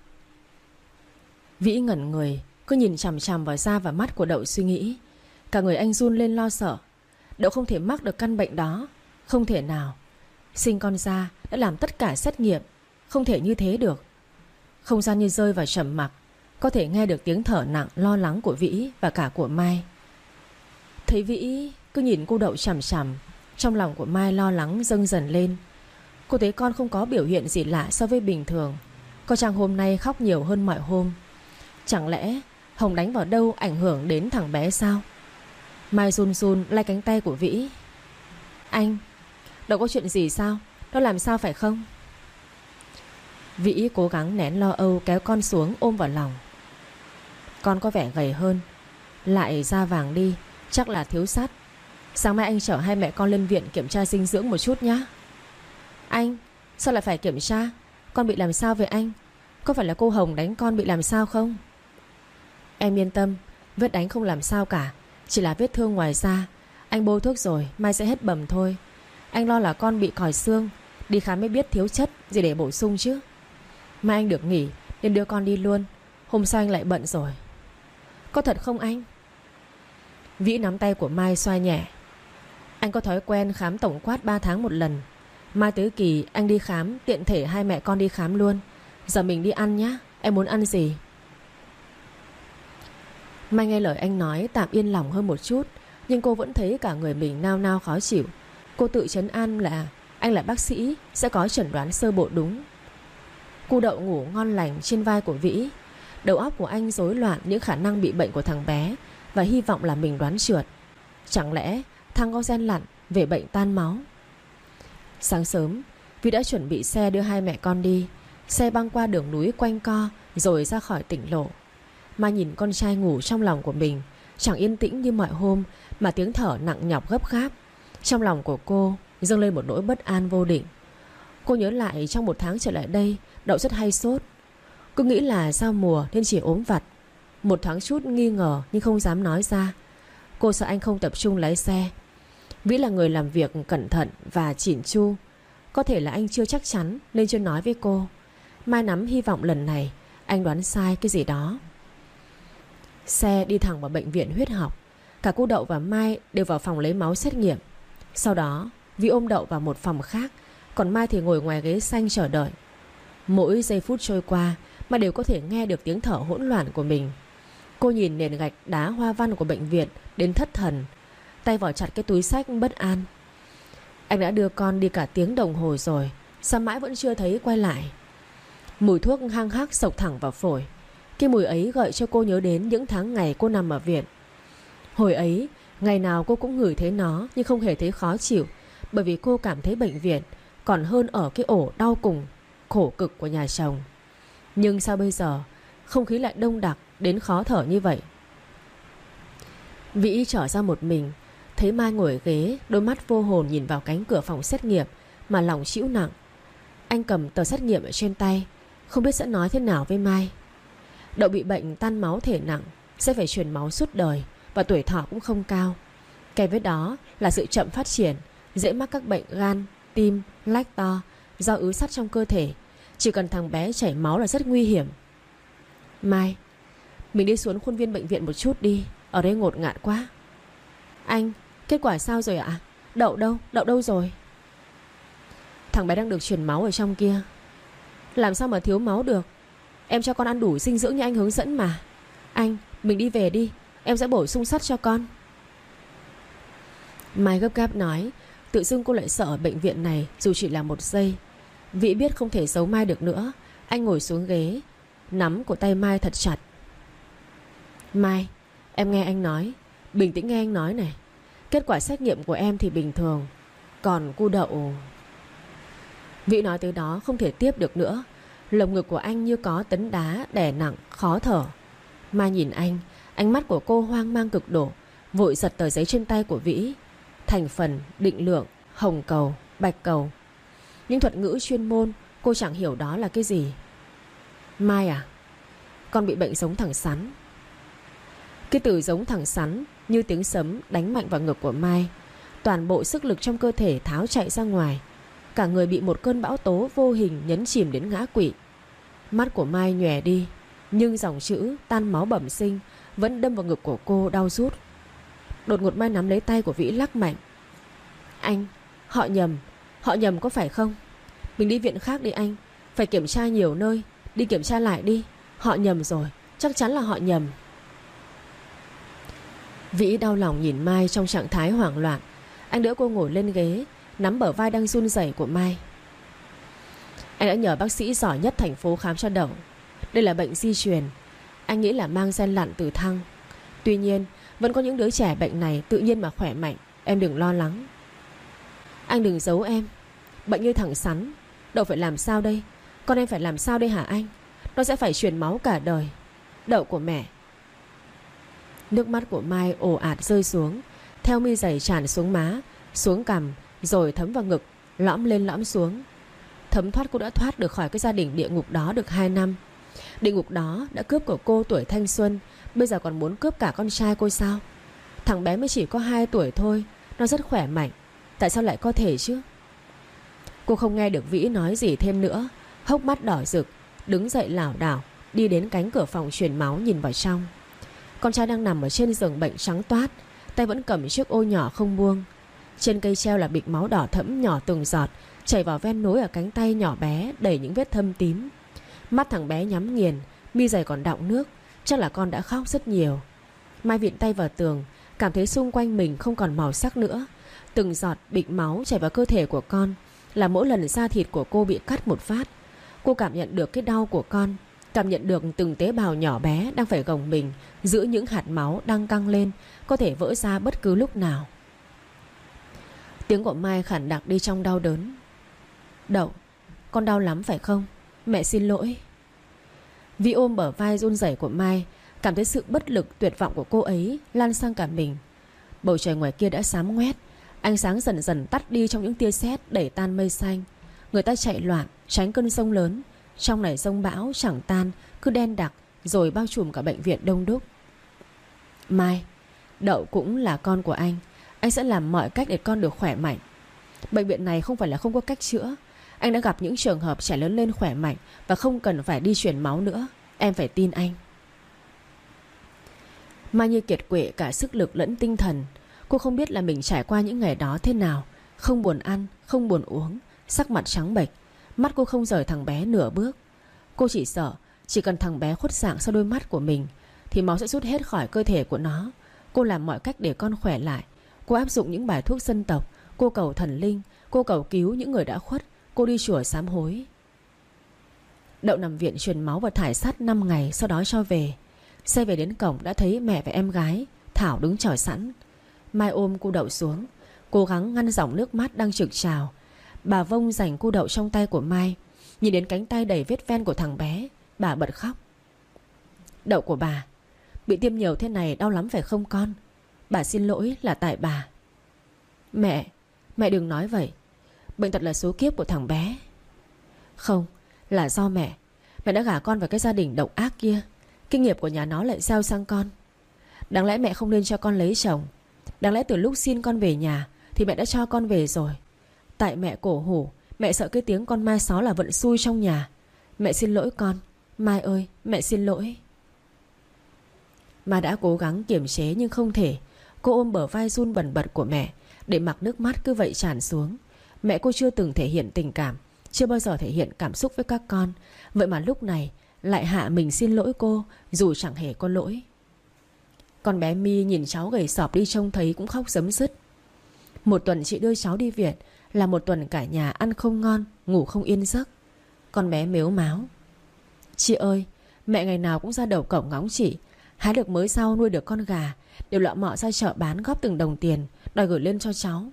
Vĩ ngẩn người, cứ nhìn chằm chằm vào da và mắt của Đậu suy nghĩ. Cả người anh run lên lo sợ. Đậu không thể mắc được căn bệnh đó. Không thể nào. Sinh con ra đã làm tất cả xét nghiệm. Không thể như thế được. Không gian như rơi vào trầm mặc. Có thể nghe được tiếng thở nặng lo lắng của Vĩ và cả của Mai. Thấy Vĩ cứ nhìn cô Đậu chằm chằm, trong lòng của Mai lo lắng dâng dần lên. Cô thấy con không có biểu hiện gì lạ so với bình thường. Có chăng hôm nay khóc nhiều hơn mọi hôm? Chẳng lẽ Hồng đánh vào đâu ảnh hưởng đến thằng bé sao? Mai run run lay cánh tay của Vĩ. Anh, đâu có chuyện gì sao? Nó làm sao phải không? Vĩ cố gắng nén lo âu, kéo con xuống ôm vào lòng. Con có vẻ gầy hơn, lại da vàng đi, chắc là thiếu sắt. Sáng mai anh chở hai mẹ con lên viện kiểm tra dinh dưỡng một chút nhé. Anh, sao lại phải kiểm tra? Con bị làm sao vậy anh? Có phải là cô Hồng đánh con bị làm sao không? Em yên tâm, vết đánh không làm sao cả, chỉ là vết thương ngoài da. Anh bôi thuốc rồi, mai sẽ hết bầm thôi. Anh lo là con bị còi xương, đi khám mới biết thiếu chất gì để bổ sung chứ. Mai anh được nghỉ nên đưa con đi luôn. Hôm sau anh lại bận rồi. Có thật không anh? Vĩ nắm tay của Mai xoa nhẹ. Anh có thói quen khám tổng quát ba tháng một lần. Mai tới kỳ anh đi khám, tiện thể hai mẹ con đi khám luôn. Giờ mình đi ăn nhá. Em muốn ăn gì? Mai nghe lời anh nói tạm yên lòng hơn một chút, nhưng cô vẫn thấy cả người mình nao nao khó chịu. Cô tự trấn an là anh là bác sĩ, sẽ có chẩn đoán sơ bộ đúng. Cu Đậu ngủ ngon lành trên vai của Vĩ. Đầu óc của anh rối loạn những khả năng bị bệnh của thằng bé, và hy vọng là mình đoán trượt. Chẳng lẽ thằng có gen lặn về bệnh tan máu? Sáng sớm, Vĩ đã chuẩn bị xe đưa hai mẹ con đi. Xe băng qua đường núi quanh co rồi ra khỏi tỉnh lộ. Mai nhìn con trai ngủ trong lòng của mình, chẳng yên tĩnh như mọi hôm, mà tiếng thở nặng nhọc gấp gáp. Trong lòng của cô dâng lên một nỗi bất an vô định. Cô nhớ lại trong một tháng trở lại đây, Đậu rất hay sốt. Cứ nghĩ là giao mùa nên chỉ ốm vặt. Một thoáng chút nghi ngờ nhưng không dám nói ra. Cô sợ anh không tập trung lái xe. Vĩ là người làm việc cẩn thận và chỉn chu. Có thể là anh chưa chắc chắn nên chưa nói với cô. Mai nắm hy vọng lần này anh đoán sai cái gì đó. Xe đi thẳng vào bệnh viện huyết học. Cả cô Đậu và Mai đều vào phòng lấy máu xét nghiệm. Sau đó Vĩ ôm Đậu vào một phòng khác, còn Mai thì ngồi ngoài ghế xanh chờ đợi. Mỗi giây phút trôi qua mà đều có thể nghe được tiếng thở hỗn loạn của mình. Cô nhìn nền gạch đá hoa văn của bệnh viện đến thất thần, tay vò chặt cái túi xách bất an. Anh đã đưa con đi cả tiếng đồng hồ rồi, sao mãi vẫn chưa thấy quay lại? Mùi thuốc hăng hắc xộc thẳng vào phổi. Cái mùi ấy gợi cho cô nhớ đến những tháng ngày cô nằm ở viện. Hồi ấy, ngày nào cô cũng ngửi thấy nó nhưng không hề thấy khó chịu, bởi vì cô cảm thấy bệnh viện còn hơn ở cái ổ đau cùng khổ cực của nhà chồng. Nhưng sao bây giờ không khí lại đông đặc đến khó thở như vậy? Vĩ trở ra một mình, thấy Mai ngồi ở ghế, đôi mắt vô hồn nhìn vào cánh cửa phòng xét nghiệm mà lòng chịu nặng. Anh cầm tờ xét nghiệm ở trên tay, không biết sẽ nói thế nào với Mai. Đậu bị bệnh tan máu thể nặng, sẽ phải truyền máu suốt đời, và tuổi thọ cũng không cao. Kèm với đó là sự chậm phát triển, dễ mắc các bệnh gan, tim, lách to do ứ sắt trong cơ thể. Chỉ cần thằng bé chảy máu là rất nguy hiểm. Mai, mình đi xuống khuôn viên bệnh viện một chút đi, ở đây ngột ngạt quá. Anh, kết quả sao rồi ạ? Đậu đâu? Đậu đâu rồi? Thằng bé đang được truyền máu ở trong kia. Làm sao mà thiếu máu được? Em cho con ăn đủ dinh dưỡng như anh hướng dẫn mà. Anh, mình đi về đi, em sẽ bổ sung sắt cho con. Mai gấp gáp nói. Tự dưng cô lại sợ ở bệnh viện này dù chỉ là một giây. Vĩ biết không thể giấu Mai được nữa. Anh ngồi xuống ghế, nắm cổ tay Mai thật chặt. Mai, em nghe anh nói, bình tĩnh nghe anh nói này. Kết quả xét nghiệm của em thì bình thường, còn cu Đậu... Vĩ nói tới đó không thể tiếp được nữa. Lồng ngực của anh như có tấn đá đè nặng, khó thở. Mai nhìn anh, ánh mắt của cô hoang mang cực độ, vội giật tờ giấy trên tay của Vĩ. Thành phần, định lượng, hồng cầu, bạch cầu. Những thuật ngữ chuyên môn cô chẳng hiểu đó là cái gì. Mai à, con bị bệnh giống thằng sắn. Cái từ giống thằng sắn như tiếng sấm đánh mạnh vào ngực của Mai. toàn bộ sức lực trong cơ thể tháo chạy ra ngoài. Cả người bị một cơn bão tố vô hình nhấn chìm đến ngã quỵ. Mắt của Mai nhòe đi, nhưng dòng chữ tan máu bẩm sinh vẫn đâm vào ngực của cô đau rút. Đột ngột Mai nắm lấy tay của Vĩ lắc mạnh. Anh, họ nhầm, họ nhầm có phải không? Mình đi viện khác đi anh. Phải kiểm tra nhiều nơi, đi kiểm tra lại đi. Họ nhầm rồi, chắc chắn là họ nhầm. Vĩ đau lòng nhìn Mai trong trạng thái hoảng loạn. Anh đỡ cô ngồi lên ghế, nắm bờ vai đang run rẩy của Mai. Anh đã nhờ bác sĩ giỏi nhất thành phố khám cho Đậu. Đây là bệnh di truyền. Anh nghĩ là mang gen lặn từ thăng. Tuy nhiên vẫn có những đứa trẻ bệnh này tự nhiên mà khỏe mạnh. Em đừng lo lắng. Anh đừng giấu em. Bệnh như thằng sắn. Đậu phải làm sao đây? Con em phải làm sao đây hả anh? Nó sẽ phải truyền máu cả đời. Đậu của mẹ. Nước mắt của Mai ồ ạt rơi xuống, theo mi dày tràn xuống má, xuống cằm, rồi thấm vào ngực, lõm lên lõm xuống. Thấm thoát cô đã thoát được khỏi cái gia đình địa ngục đó được hai năm. Địa ngục đó đã cướp của cô tuổi thanh xuân, bây giờ còn muốn cướp cả con trai cô sao? Thằng bé mới chỉ có hai tuổi thôi, nó rất khỏe mạnh, tại sao lại có thể chứ? Cô không nghe được Vĩ nói gì thêm nữa, hốc mắt đỏ rực, đứng dậy lảo đảo, đi đến cánh cửa phòng truyền máu nhìn vào trong. Con trai đang nằm ở trên giường bệnh trắng toát, tay vẫn cầm chiếc ô nhỏ không buông. Trên cây treo là bịch máu đỏ thẫm nhỏ từng giọt, chảy vào ven nối ở cánh tay nhỏ bé đầy những vết thâm tím. Mắt thằng bé nhắm nghiền, mi dày còn đọng nước, chắc là con đã khóc rất nhiều. Mai viện tay vào tường, cảm thấy xung quanh mình không còn màu sắc nữa. Từng giọt bịch máu chảy vào cơ thể của con, là mỗi lần da thịt của cô bị cắt một phát. Cô cảm nhận được cái đau của con, cảm nhận được từng tế bào nhỏ bé đang phải gồng mình giữa những hạt máu đang căng lên, có thể vỡ ra bất cứ lúc nào. Tiếng của Mai khản đặc đi trong đau đớn. Đậu, con đau lắm phải không? Mẹ xin lỗi. Vi ôm bờ vai run rẩy của Mai, cảm thấy sự bất lực tuyệt vọng của cô ấy lan sang cả mình. Bầu trời ngoài kia đã xám ngoét, ánh sáng dần dần tắt đi trong những tia sét đẩy tan mây xanh. Người ta chạy loạn tránh cơn giông lớn, trong này giông bão chẳng tan, cứ đen đặc rồi bao trùm cả bệnh viện đông đúc. Mai, Đậu cũng là con của anh. Anh sẽ làm mọi cách để con được khỏe mạnh. Bệnh viện này không phải là không có cách chữa. Anh đã gặp những trường hợp trẻ lớn lên khỏe mạnh và không cần phải đi truyền máu nữa. Em phải tin anh. Mai như kiệt quệ cả sức lực lẫn tinh thần. Cô không biết là mình trải qua những ngày đó thế nào. Không buồn ăn, không buồn uống, sắc mặt trắng bệch. Mắt cô không rời thằng bé nửa bước. Cô chỉ sợ chỉ cần thằng bé khuất dạng sau đôi mắt của mình thì máu sẽ rút hết khỏi cơ thể của nó. Cô làm mọi cách để con khỏe lại. Cô áp dụng những bài thuốc dân tộc. Cô cầu thần linh. Cô cầu cứu những người đã khuất. Cô đi chùa sám hối. Đậu nằm viện truyền máu và thải sắt năm ngày, sau đó cho về. Xe về đến cổng đã thấy mẹ và em gái Thảo đứng chờ sẵn. Mai ôm cô Đậu xuống, cố gắng ngăn dòng nước mắt đang trực trào. Bà Vông giành cô Đậu trong tay của Mai. Nhìn đến cánh tay đầy vết ven của thằng bé, bà bật khóc. Đậu của bà, bị tiêm nhiều thế này đau lắm phải không con? Bà xin lỗi là tại bà. Mẹ, mẹ đừng nói vậy. Bệnh tật là số kiếp của thằng bé. Không, là do mẹ. Mẹ đã gả con vào cái gia đình độc ác kia. Kinh nghiệp của nhà nó lại gieo sang con. Đáng lẽ mẹ không nên cho con lấy chồng. Đáng lẽ từ lúc xin con về nhà thì mẹ đã cho con về rồi. Tại mẹ cổ hủ, mẹ sợ cái tiếng con Mai xó là vận xui trong nhà. Mẹ xin lỗi con. Mai ơi, mẹ xin lỗi. Mai đã cố gắng kiềm chế nhưng không thể. Cô ôm bờ vai run bần bật của mẹ, để mặc nước mắt cứ vậy tràn xuống. Mẹ cô chưa từng thể hiện tình cảm, chưa bao giờ thể hiện cảm xúc với các con. Vậy mà lúc này lại hạ mình xin lỗi cô, dù chẳng hề có lỗi. Con bé My nhìn cháu gầy sọp đi trông thấy cũng khóc sấm sứt. Một tuần chị đưa cháu đi viện là một tuần cả nhà ăn không ngon, ngủ không yên giấc. Con bé mếu máo. Chị ơi, mẹ ngày nào cũng ra đầu cổng ngóng chị. Hái được mới rau, nuôi được con gà, đều lọ mọ ra chợ bán góp từng đồng tiền, đòi gửi lên cho cháu.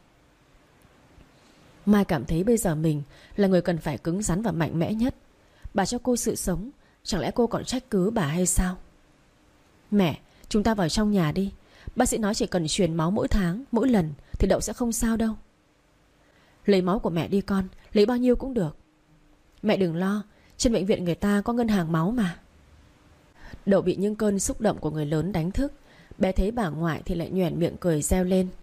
Mai cảm thấy bây giờ mình là người cần phải cứng rắn và mạnh mẽ nhất. Bà cho cô sự sống, chẳng lẽ cô còn trách cứ bà hay sao? Mẹ, chúng ta vào trong nhà đi. Bác sĩ nói chỉ cần truyền máu mỗi tháng, mỗi lần thì Đậu sẽ không sao đâu. Lấy máu của mẹ đi con, lấy bao nhiêu cũng được. Mẹ đừng lo, trên bệnh viện người ta có ngân hàng máu mà. Đậu bị những cơn xúc động của người lớn đánh thức. Bé thấy bà ngoại thì lại nhoẻn miệng cười reo lên.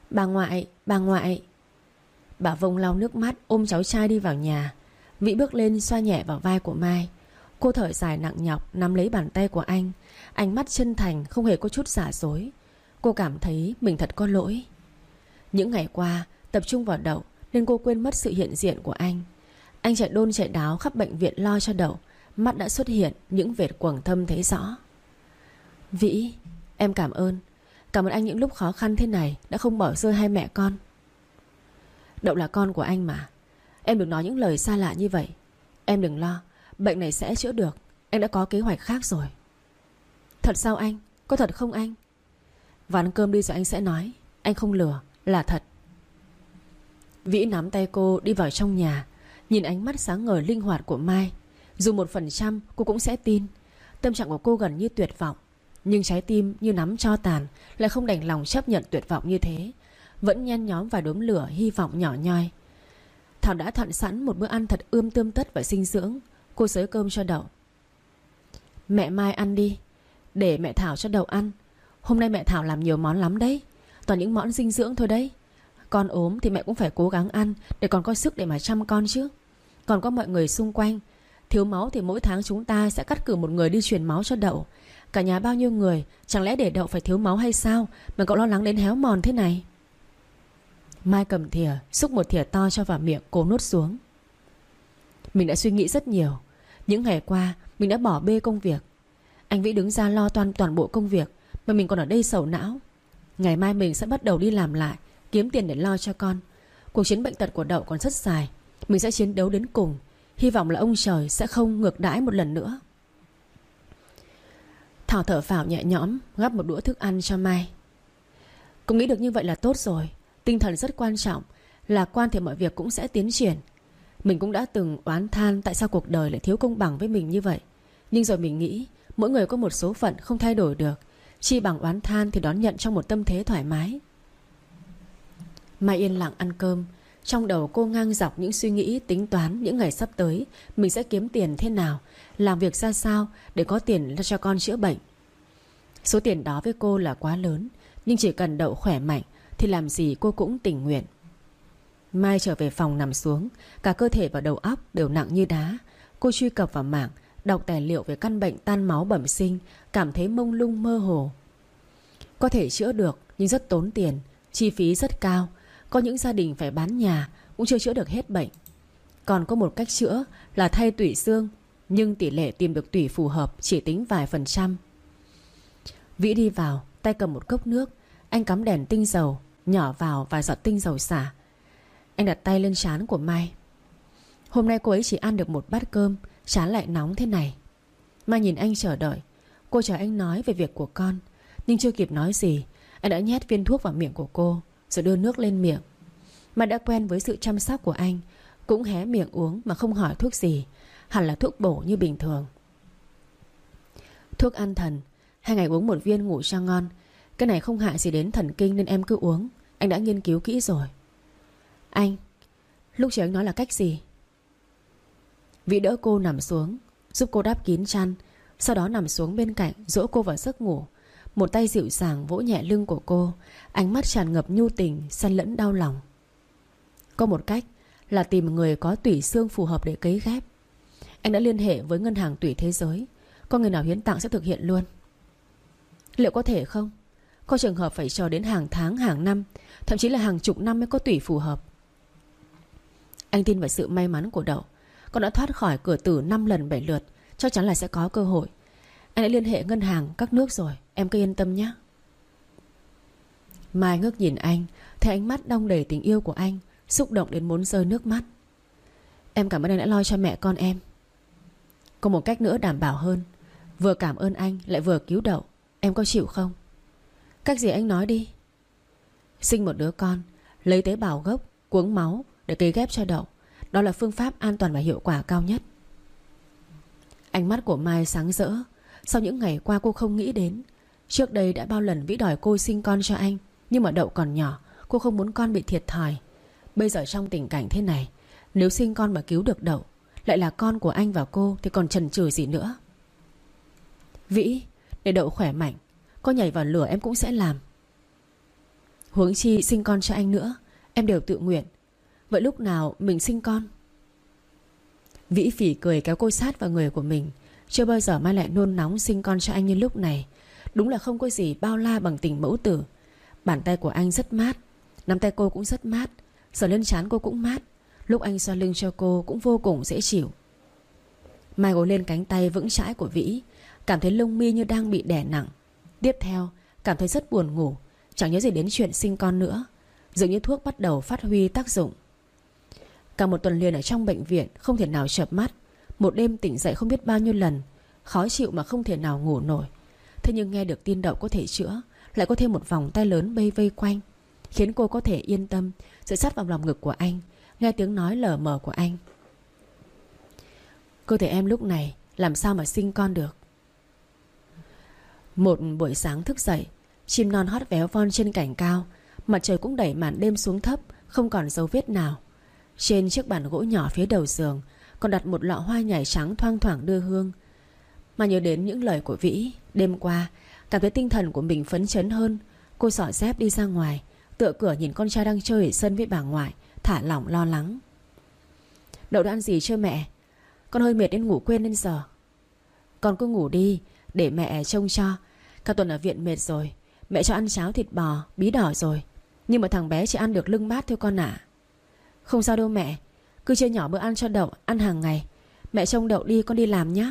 Bà ngoại, bà ngoại. Bà Vông lau nước mắt ôm cháu trai đi vào nhà. Vĩ bước lên xoa nhẹ vào vai của Mai. Cô thở dài nặng nhọc nắm lấy bàn tay của anh, ánh mắt chân thành không hề có chút giả dối. Cô cảm thấy mình thật có lỗi. Những ngày qua tập trung vào Đậu nên cô quên mất sự hiện diện của anh. Anh chạy đôn chạy đáo khắp bệnh viện lo cho Đậu. Mắt đã xuất hiện những vệt quầng thâm thấy rõ. Vĩ, em cảm ơn. Cảm ơn anh những lúc khó khăn thế này đã không bỏ rơi hai mẹ con. Đậu là con của anh mà. Em đừng nói những lời xa lạ như vậy. Em đừng lo, bệnh này sẽ chữa được. Anh đã có kế hoạch khác rồi. Thật sao anh? Có thật không anh? Vào ăn cơm đi rồi anh sẽ nói. Anh không lừa, là thật. Vĩ nắm tay cô đi vào trong nhà, nhìn ánh mắt sáng ngời linh hoạt của Mai. Dù một phần trăm cô cũng sẽ tin. Tâm trạng của cô gần như tuyệt vọng, nhưng trái tim như nắm tro tàn lại không đành lòng chấp nhận tuyệt vọng như thế. Vẫn nhen nhóm vài đốm lửa hy vọng nhỏ nhoi. Thảo đã thận sẵn một bữa ăn thật ươm tươm tất và dinh dưỡng. Cô xới cơm cho Đậu. Mẹ Mai ăn đi, để mẹ Thảo cho Đậu ăn. Hôm nay mẹ Thảo làm nhiều món lắm đấy, toàn những món dinh dưỡng thôi đấy. Con ốm thì mẹ cũng phải cố gắng ăn để còn có sức để mà chăm con chứ. Còn có mọi người xung quanh. Thiếu máu thì mỗi tháng chúng ta sẽ cắt cử một người đi truyền máu cho Đậu. Cả nhà bao nhiêu người, chẳng lẽ để Đậu phải thiếu máu hay sao mà cậu lo lắng đến héo mòn thế này? Mai cầm thìa xúc một thìa to cho vào miệng, cố nuốt xuống. Mình đã suy nghĩ rất nhiều. Những ngày qua mình đã bỏ bê công việc. Anh Vĩ đứng ra lo toan toàn bộ công việc, mà mình còn ở đây sầu não. Ngày mai mình sẽ bắt đầu đi làm lại, kiếm tiền để lo cho con. Cuộc chiến bệnh tật của Đậu còn rất dài. Mình sẽ chiến đấu đến cùng. Hy vọng là ông trời sẽ không ngược đãi một lần nữa. Thảo thở phào nhẹ nhõm gắp một đũa thức ăn cho Mai. Cô nghĩ được như vậy là tốt rồi. Tinh thần rất quan trọng. Lạc quan thì mọi việc cũng sẽ tiến triển. Mình cũng đã từng oán than tại sao cuộc đời lại thiếu công bằng với mình như vậy. Nhưng rồi mình nghĩ mỗi người có một số phận không thay đổi được. Chi bằng oán than thì đón nhận trong một tâm thế thoải mái. Mai yên lặng ăn cơm. Trong đầu cô ngang dọc những suy nghĩ tính toán những ngày sắp tới. Mình sẽ kiếm tiền thế nào, làm việc ra sao để có tiền cho con chữa bệnh. Số tiền đó với cô là quá lớn, nhưng chỉ cần Đậu khỏe mạnh thì làm gì cô cũng tình nguyện. Mai trở về phòng nằm xuống. Cả cơ thể và đầu óc đều nặng như đá. Cô truy cập vào mạng, đọc tài liệu về căn bệnh tan máu bẩm sinh. Cảm thấy mông lung mơ hồ. Có thể chữa được nhưng rất tốn tiền, chi phí rất cao. Có những gia đình phải bán nhà cũng chưa chữa được hết bệnh. Còn có một cách chữa là thay tủy xương, nhưng tỷ lệ tìm được tủy phù hợp chỉ tính vài phần trăm. Vĩ đi vào, tay cầm một cốc nước. Anh cắm đèn tinh dầu, nhỏ vào vài giọt tinh dầu xả. Anh đặt tay lên trán của Mai. Hôm nay cô ấy chỉ ăn được một bát cơm, trán lại nóng thế này. Mai nhìn anh chờ đợi. Cô chờ anh nói về việc của con, nhưng chưa kịp nói gì, anh đã nhét viên thuốc vào miệng của cô, rồi đưa nước lên miệng. Mai đã quen với sự chăm sóc của anh, cũng hé miệng uống mà không hỏi thuốc gì. Hẳn là thuốc bổ như bình thường. Thuốc an thần, hai ngày uống một viên ngủ cho ngon. Cái này không hại gì đến thần kinh nên em cứ uống. Anh đã nghiên cứu kỹ rồi. Anh, lúc chiều anh nói là cách gì? Vĩ đỡ cô nằm xuống, giúp cô đắp kín chăn, sau đó nằm xuống bên cạnh dỗ cô vào giấc ngủ. Một tay dịu dàng vỗ nhẹ lưng của cô, ánh mắt tràn ngập nhu tình, xen lẫn đau lòng. Có một cách là tìm người có tủy xương phù hợp để cấy ghép. Anh đã liên hệ với ngân hàng tủy thế giới. Có người nào hiến tặng sẽ thực hiện luôn. Liệu có thể không? Có trường hợp phải chờ đến hàng tháng, hàng năm, thậm chí là hàng chục năm mới có tủy phù hợp. Anh tin vào sự may mắn của Đậu. Con đã thoát khỏi cửa tử năm lần bảy lượt, chắc chắn là sẽ có cơ hội. Anh đã liên hệ ngân hàng các nước rồi, em cứ yên tâm nhé. Mai ngước nhìn anh, thấy ánh mắt đong đầy tình yêu của anh, xúc động đến muốn rơi nước mắt. Em cảm ơn anh đã lo cho mẹ con em. Có một cách nữa đảm bảo hơn. Vừa cảm ơn anh lại vừa cứu Đậu. Em có chịu không? Cách gì anh nói đi. Sinh một đứa con, lấy tế bào gốc, cuống máu để cấy ghép cho Đậu. Đó là phương pháp an toàn và hiệu quả cao nhất. Ánh mắt của Mai sáng rỡ. Sau những ngày qua cô không nghĩ đến. Trước đây đã bao lần Vĩ đòi cô sinh con cho anh, nhưng mà Đậu còn nhỏ, cô không muốn con bị thiệt thòi. Bây giờ trong tình cảnh thế này, nếu sinh con mà cứu được Đậu, lại là con của anh và cô, thì còn chần chừ gì nữa. Vĩ, để Đậu khỏe mạnh, có nhảy vào lửa em cũng sẽ làm. Huống chi sinh con cho anh nữa, em đều tự nguyện. Vậy lúc nào mình sinh con? Vĩ phỉ cười kéo cô sát vào người của mình. Chưa bao giờ Mai lại nôn nóng sinh con cho anh như lúc này. Đúng là không có gì bao la bằng tình mẫu tử. Bàn tay của anh rất mát, nắm tay cô cũng rất mát, sờ lên trán cô cũng mát. Lúc anh xoa lưng cho cô cũng vô cùng dễ chịu. Mai gối lên cánh tay vững chãi của Vĩ, cảm thấy lông mi như đang bị đè nặng. Tiếp theo cảm thấy rất buồn ngủ, chẳng nhớ gì đến chuyện sinh con nữa. Dường như thuốc bắt đầu phát huy tác dụng. Cả một tuần liền ở trong bệnh viện, không thể nào chợp mắt. Một đêm tỉnh dậy không biết bao nhiêu lần, khó chịu mà không thể nào ngủ nổi. Thế nhưng nghe được tin đậu có thể chữa, lại có thêm một vòng tay lớn vây vây quanh, khiến cô có thể yên tâm dựa sát vào lòng ngực của anh, nghe tiếng nói lờ mờ của anh. Cơ thể em lúc này làm sao mà sinh con được. Một buổi sáng thức dậy, chim non hót véo von trên cành cao. Mặt trời cũng đẩy màn đêm xuống thấp, không còn dấu vết nào. Trên chiếc bàn gỗ nhỏ phía đầu giường còn đặt một lọ hoa nhài trắng thoang thoảng đưa hương. Mà nhớ đến những lời của Vĩ đêm qua, cảm thấy tinh thần của mình phấn chấn hơn. Cô xỏ dép đi ra ngoài, tựa cửa nhìn con trai đang chơi ở sân với bà ngoại, thả lỏng lo lắng. Đậu đã ăn gì chưa mẹ? Con hơi mệt nên ngủ quên đến giờ. Con cứ ngủ đi, để mẹ trông cho. Cả tuần ở viện mệt rồi. Mẹ cho ăn cháo thịt bò, bí đỏ rồi. Nhưng mà thằng bé chỉ ăn được lưng bát thôi con ạ. Không sao đâu mẹ, cứ chia nhỏ bữa ăn cho Đậu, ăn hàng ngày. Mẹ trông Đậu đi, con đi làm nhé.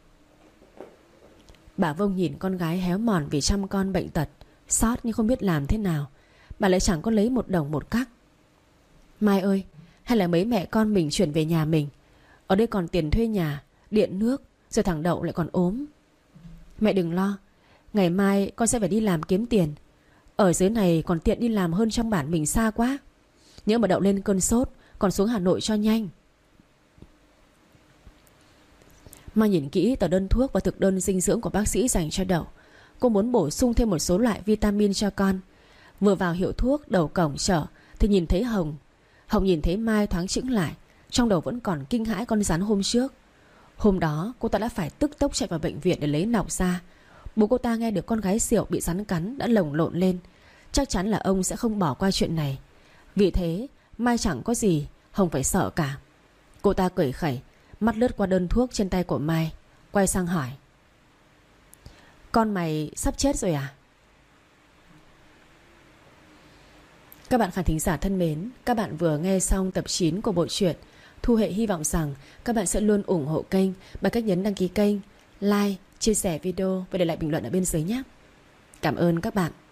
Bà Vông nhìn con gái héo mòn vì chăm con bệnh tật, xót nhưng không biết làm thế nào. Bà lại chẳng có lấy một đồng một cắc. Mai ơi, hay là mấy mẹ con mình chuyển về nhà mình. Ở đây còn tiền thuê nhà, điện nước, rồi thằng Đậu lại còn ốm. Mẹ đừng lo, ngày mai con sẽ phải đi làm kiếm tiền. Ở dưới này còn tiện đi làm hơn trong bản mình xa quá. Nhớ mà Đậu lên cơn sốt, còn xuống Hà Nội cho nhanh. Mai nhìn kỹ tờ đơn thuốc và thực đơn dinh dưỡng của bác sĩ dành cho Đậu. Cô muốn bổ sung thêm một số loại vitamin cho con. Vừa vào hiệu thuốc đầu cổng chợ thì nhìn thấy Hồng. Hồng nhìn thấy Mai thoáng chững lại, trong đầu vẫn còn kinh hãi con rắn hôm trước. Hôm đó cô ta đã phải tức tốc chạy vào bệnh viện để lấy nọc ra. Bố cô ta nghe được con gái Diệu bị rắn cắn đã lồng lộn lên. Chắc chắn là ông sẽ không bỏ qua chuyện này. Vì thế Mai chẳng có gì Hồng phải sợ cả. Cô ta cười khẩy, mắt lướt qua đơn thuốc trên tay của Mai, quay sang hỏi: Con mày sắp chết rồi à? Các bạn khán thính giả thân mến, các bạn vừa nghe xong tập chín của bộ truyện. Thu Hệ hy vọng rằng các bạn sẽ luôn ủng hộ kênh bằng cách nhấn đăng ký kênh, like, chia sẻ video và để lại bình luận ở bên dưới nhé. Cảm ơn các bạn.